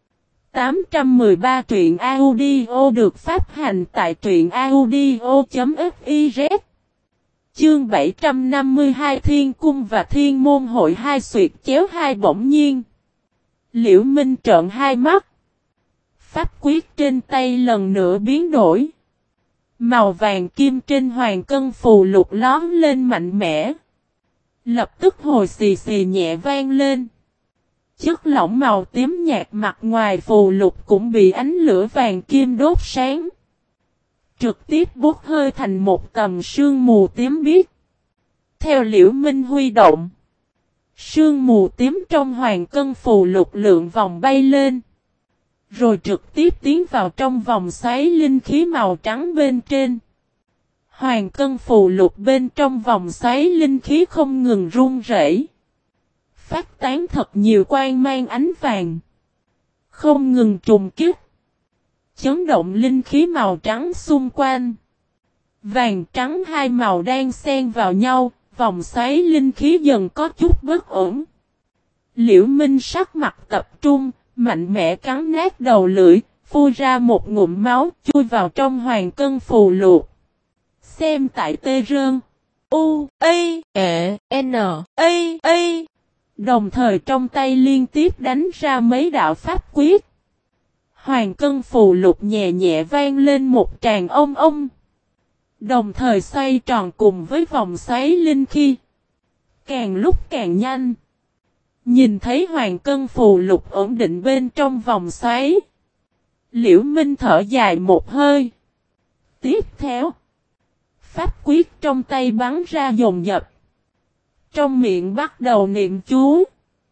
813 truyện audio được phát hành tại truyện audio.fiz. Chương 752 Thiên Cung và Thiên Môn Hội hai xuyệt chéo hai bỗng nhiên. Liễu Minh trợn hai mắt. Pháp quyết trên tay lần nữa biến đổi. Màu vàng kim trên hoàng cân phù lục lóm lên mạnh mẽ. Lập tức hồi xì xì nhẹ vang lên. Chất lỏng màu tím nhạt mặt ngoài phù lục cũng bị ánh lửa vàng kim đốt sáng. Trực tiếp bốc hơi thành một tầm sương mù tím biếc. Theo Liễu Minh huy động, sương mù tím trong hoàng cân phù lục lượng vòng bay lên. Rồi trực tiếp tiến vào trong vòng xoáy linh khí màu trắng bên trên. Hoàng cân phù lục bên trong vòng xoáy linh khí không ngừng run rẩy, phát tán thật nhiều quang mang ánh vàng, không ngừng trùng kích, chấn động linh khí màu trắng xung quanh. Vàng trắng hai màu đang xen vào nhau, vòng xoáy linh khí dần có chút bất ổn. Liễu Minh sắc mặt tập trung, mạnh mẽ cắn nát đầu lưỡi, phun ra một ngụm máu chui vào trong hoàng cân phù lục. Xem tại tê rơn. U, A, E, N, A. Đồng thời trong tay liên tiếp đánh ra mấy đạo pháp quyết. Hoàng cân phù lục nhẹ nhẹ vang lên một tràng ông ông. Đồng thời xoay tròn cùng với vòng xoáy linh khí. Càng lúc càng nhanh. Nhìn thấy hoàng cân phù lục ổn định bên trong vòng xoáy. Liễu Minh thở dài một hơi. Tiếp theo. Pháp quyết trong tay bắn ra dồn dập. Trong miệng bắt đầu niệm chú.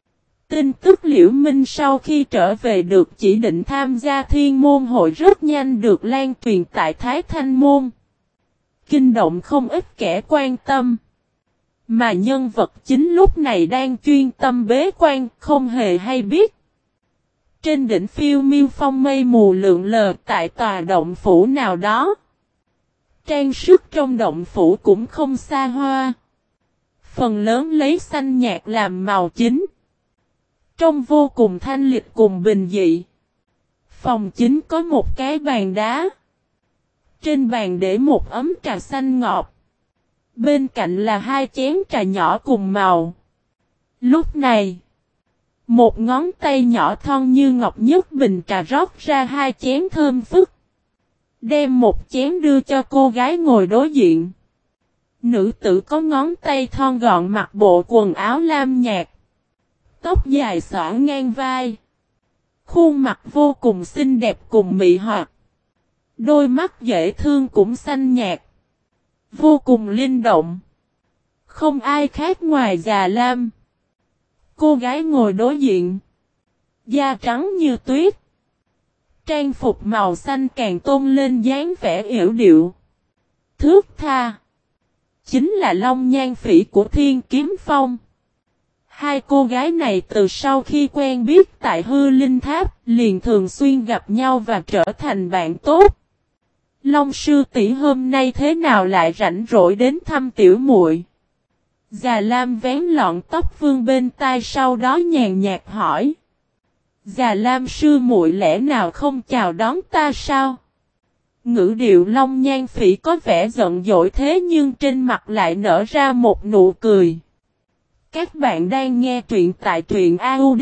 Tin tức Liễu Minh sau khi trở về được chỉ định tham gia Thiên Môn hội rất nhanh được lan truyền tại Thái Thanh Môn. Kinh động không ít kẻ quan tâm. Mà nhân vật chính lúc này đang chuyên tâm bế quan, không hề hay biết. Trên đỉnh phiêu miêu phong mây mù lượn lờ tại tòa động phủ nào đó. Trang sức trong động phủ cũng không xa hoa. Phần lớn lấy xanh nhạt làm màu chính. Trông vô cùng thanh lịch cùng bình dị. Phòng chính có một cái bàn đá. Trên bàn để một ấm trà xanh ngọt. Bên cạnh là hai chén trà nhỏ cùng màu. Lúc này, một ngón tay nhỏ thon như ngọc nhất bình trà rót ra hai chén thơm phức. Đem một chén đưa cho cô gái ngồi đối diện. Nữ tử có ngón tay thon gọn mặc bộ quần áo lam nhạt. Tóc dài xõa ngang vai. Khuôn mặt vô cùng xinh đẹp cùng mị hoặc. Đôi mắt dễ thương cũng xanh nhạt. Vô cùng linh động. Không ai khác ngoài Già Lam. Cô gái ngồi đối diện. Da trắng như tuyết. Trang phục màu xanh càng tôn lên dáng vẻ yểu điệu. Thước tha. Chính là Long Nhan Phỉ của Thiên Kiếm Phong. Hai cô gái này từ sau khi quen biết tại Hư Linh Tháp liền thường xuyên gặp nhau và trở thành bạn tốt. Long sư tỷ hôm nay thế nào lại rảnh rỗi đến thăm tiểu muội? Già Lam vén lọn tóc vương bên tai sau đó nhàn nhạt hỏi. Già Lam sư muội lẽ nào không chào đón ta sao? Ngữ điệu Long Nhan Phỉ có vẻ giận dỗi thế nhưng trên mặt lại nở ra một nụ cười. Các bạn đang nghe truyện tại truyện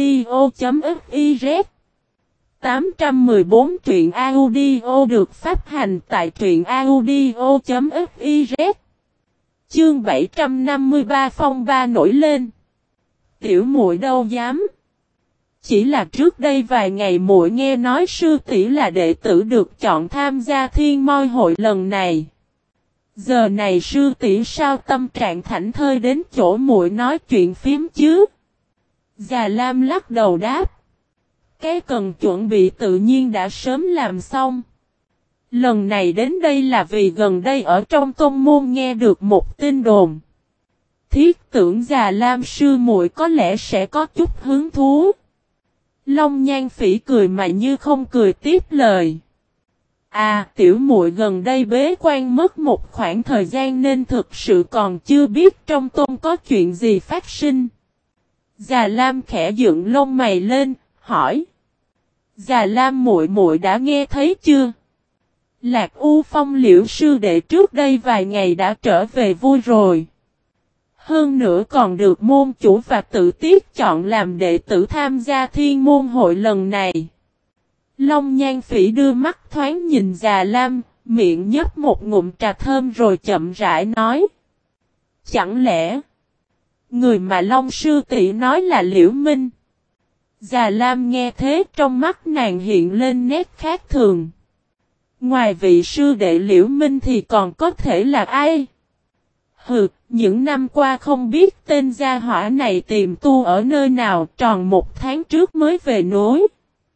audio.fiz 814 truyện audio được phát hành tại truyện audio.fiz Chương 753 phong ba nổi lên. Tiểu muội đâu dám. Chỉ là trước đây vài ngày muội nghe nói sư tỷ là đệ tử được chọn tham gia thiên môi hội lần này. Giờ này sư tỷ sao tâm trạng thảnh thơi đến chỗ muội nói chuyện phím chứ? Già Lam lắc đầu đáp. Cái cần chuẩn bị tự nhiên đã sớm làm xong. Lần này đến đây là vì gần đây ở trong tôn môn nghe được một tin đồn. Thiết tưởng Già Lam sư muội có lẽ sẽ có chút hứng thú. Long Nhan Phỉ cười mà như không cười tiếp lời. À, tiểu muội gần đây bế quan mất một khoảng thời gian nên thực sự còn chưa biết trong tôn có chuyện gì phát sinh. Già Lam khẽ dựng lông mày lên, hỏi. Già Lam muội muội đã nghe thấy chưa? Lạc U Phong Liễu sư đệ trước đây vài ngày đã trở về vui rồi. Hơn nữa còn được môn chủ và tự tiết chọn làm đệ tử tham gia thiên môn hội lần này. Long Nhan Phỉ đưa mắt thoáng nhìn Già Lam, miệng nhấp một ngụm trà thơm rồi chậm rãi nói. Chẳng lẽ, người mà Long sư tỷ nói là Liễu Minh? Già Lam nghe thế trong mắt nàng hiện lên nét khác thường. Ngoài vị sư đệ Liễu Minh thì còn có thể là ai? Hừ, những năm qua không biết tên gia hỏa này tìm tu ở nơi nào, tròn một tháng trước mới về núi.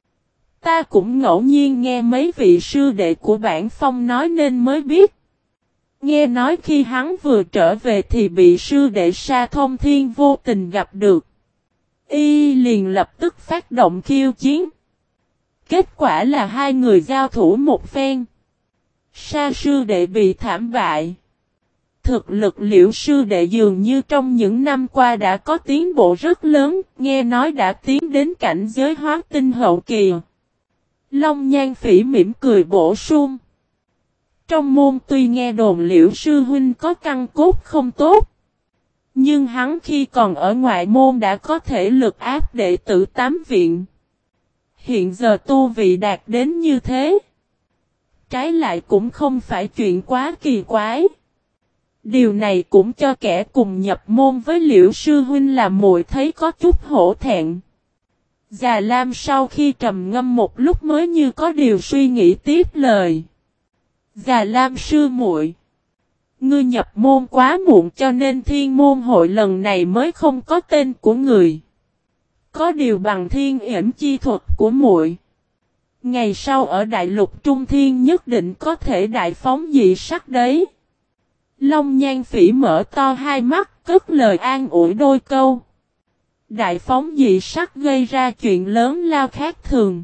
Ta cũng ngẫu nhiên nghe mấy vị sư đệ của bản phong nói nên mới biết. Nghe nói khi hắn vừa trở về thì bị sư đệ Sa Thông Thiên vô tình gặp được. Y liền lập tức phát động khiêu chiến. Kết quả là hai người giao thủ một phen. Sa sư đệ bị thảm bại. Thực lực Liễu sư đệ dường như trong những năm qua đã có tiến bộ rất lớn, nghe nói đã tiến đến cảnh giới hóa tinh hậu kỳ. Long Nhan Phỉ mỉm cười bổ sung. Trong môn tuy nghe đồn Liễu sư huynh có căn cốt không tốt, nhưng hắn khi còn ở ngoại môn đã có thể lực áp đệ tử 8 viện. Hiện giờ tu vị đạt đến như thế. Trái lại cũng không phải chuyện quá kỳ quái. Điều này cũng cho kẻ cùng nhập môn với Liễu sư huynh là muội thấy có chút hổ thẹn. Già Lam sau khi trầm ngâm một lúc mới như có điều suy nghĩ tiếp lời. Già Lam sư muội, ngươi nhập môn quá muộn cho nên thiên môn hội lần này mới không có tên của người. Có điều bằng thiên yểm chi thuật của muội, ngày sau ở đại lục Trung Thiên nhất định có thể đại phóng dị sắc đấy. Long Nhan Phỉ mở to hai mắt, cất lời an ủi đôi câu. Đại phóng dị sắc gây ra chuyện lớn lao khác thường.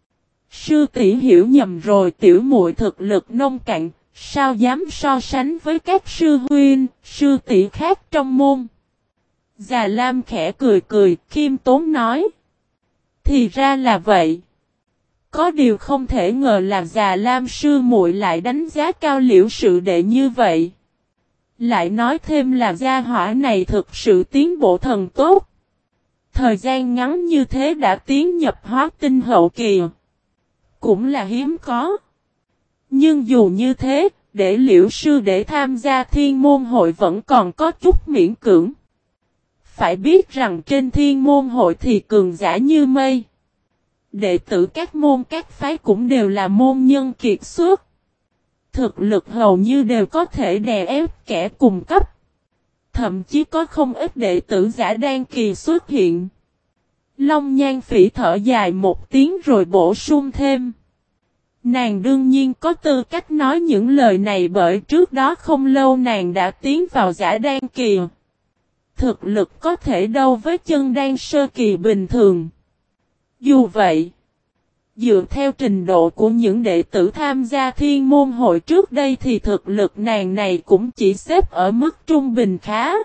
Sư tỷ hiểu nhầm rồi, tiểu muội thực lực nông cạn, sao dám so sánh với các sư huynh, sư tỷ khác trong môn. Già Lam khẽ cười cười, khiêm tốn nói. Thì ra là vậy. Có điều không thể ngờ là Già Lam sư muội lại đánh giá cao Liễu sư đệ như vậy. Lại nói thêm là gia hỏa này thực sự tiến bộ thần tốt. Thời gian ngắn như thế đã tiến nhập hóa tinh hậu kỳ. Cũng là hiếm có. Nhưng dù như thế, để Liễu sư đệ tham gia thiên môn hội vẫn còn có chút miễn cưỡng. Phải biết rằng trên thiên môn hội thì cường giả như mây. Đệ tử các môn các phái cũng đều là môn nhân kiệt xuất. Thực lực hầu như đều có thể đè ép kẻ cùng cấp. Thậm chí có không ít đệ tử giả đan kỳ xuất hiện. Long Nhan Phỉ thở dài một tiếng rồi bổ sung thêm. Nàng đương nhiên có tư cách nói những lời này bởi trước đó không lâu nàng đã tiến vào giả đan kỳ. Thực lực có thể đâu với chân đan sơ kỳ bình thường. Dù vậy, dựa theo trình độ của những đệ tử tham gia thiên môn hội trước đây thì thực lực nàng này cũng chỉ xếp ở mức trung bình khá.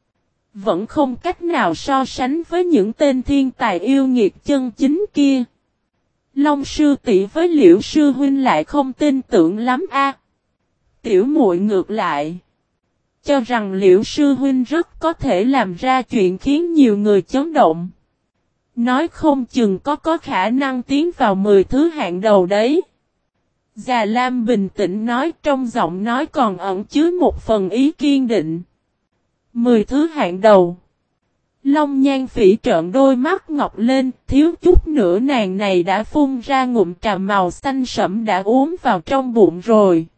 Vẫn không cách nào so sánh với những tên thiên tài yêu nghiệt chân chính kia. Long sư tỷ với Liễu sư huynh lại không tin tưởng lắm a. Tiểu muội ngược lại cho rằng Liễu sư huynh rất có thể làm ra chuyện khiến nhiều người chấn động. Nói không chừng có khả năng tiến vào 10 thứ hạng đầu đấy. Già Lam bình tĩnh nói, trong giọng nói còn ẩn chứa một phần ý kiên định. 10 thứ hạng đầu. Long Nhan Phỉ trợn đôi mắt ngọc lên, thiếu chút nữa nàng này đã phun ra ngụm trà màu xanh sẫm đã uống vào trong bụng rồi.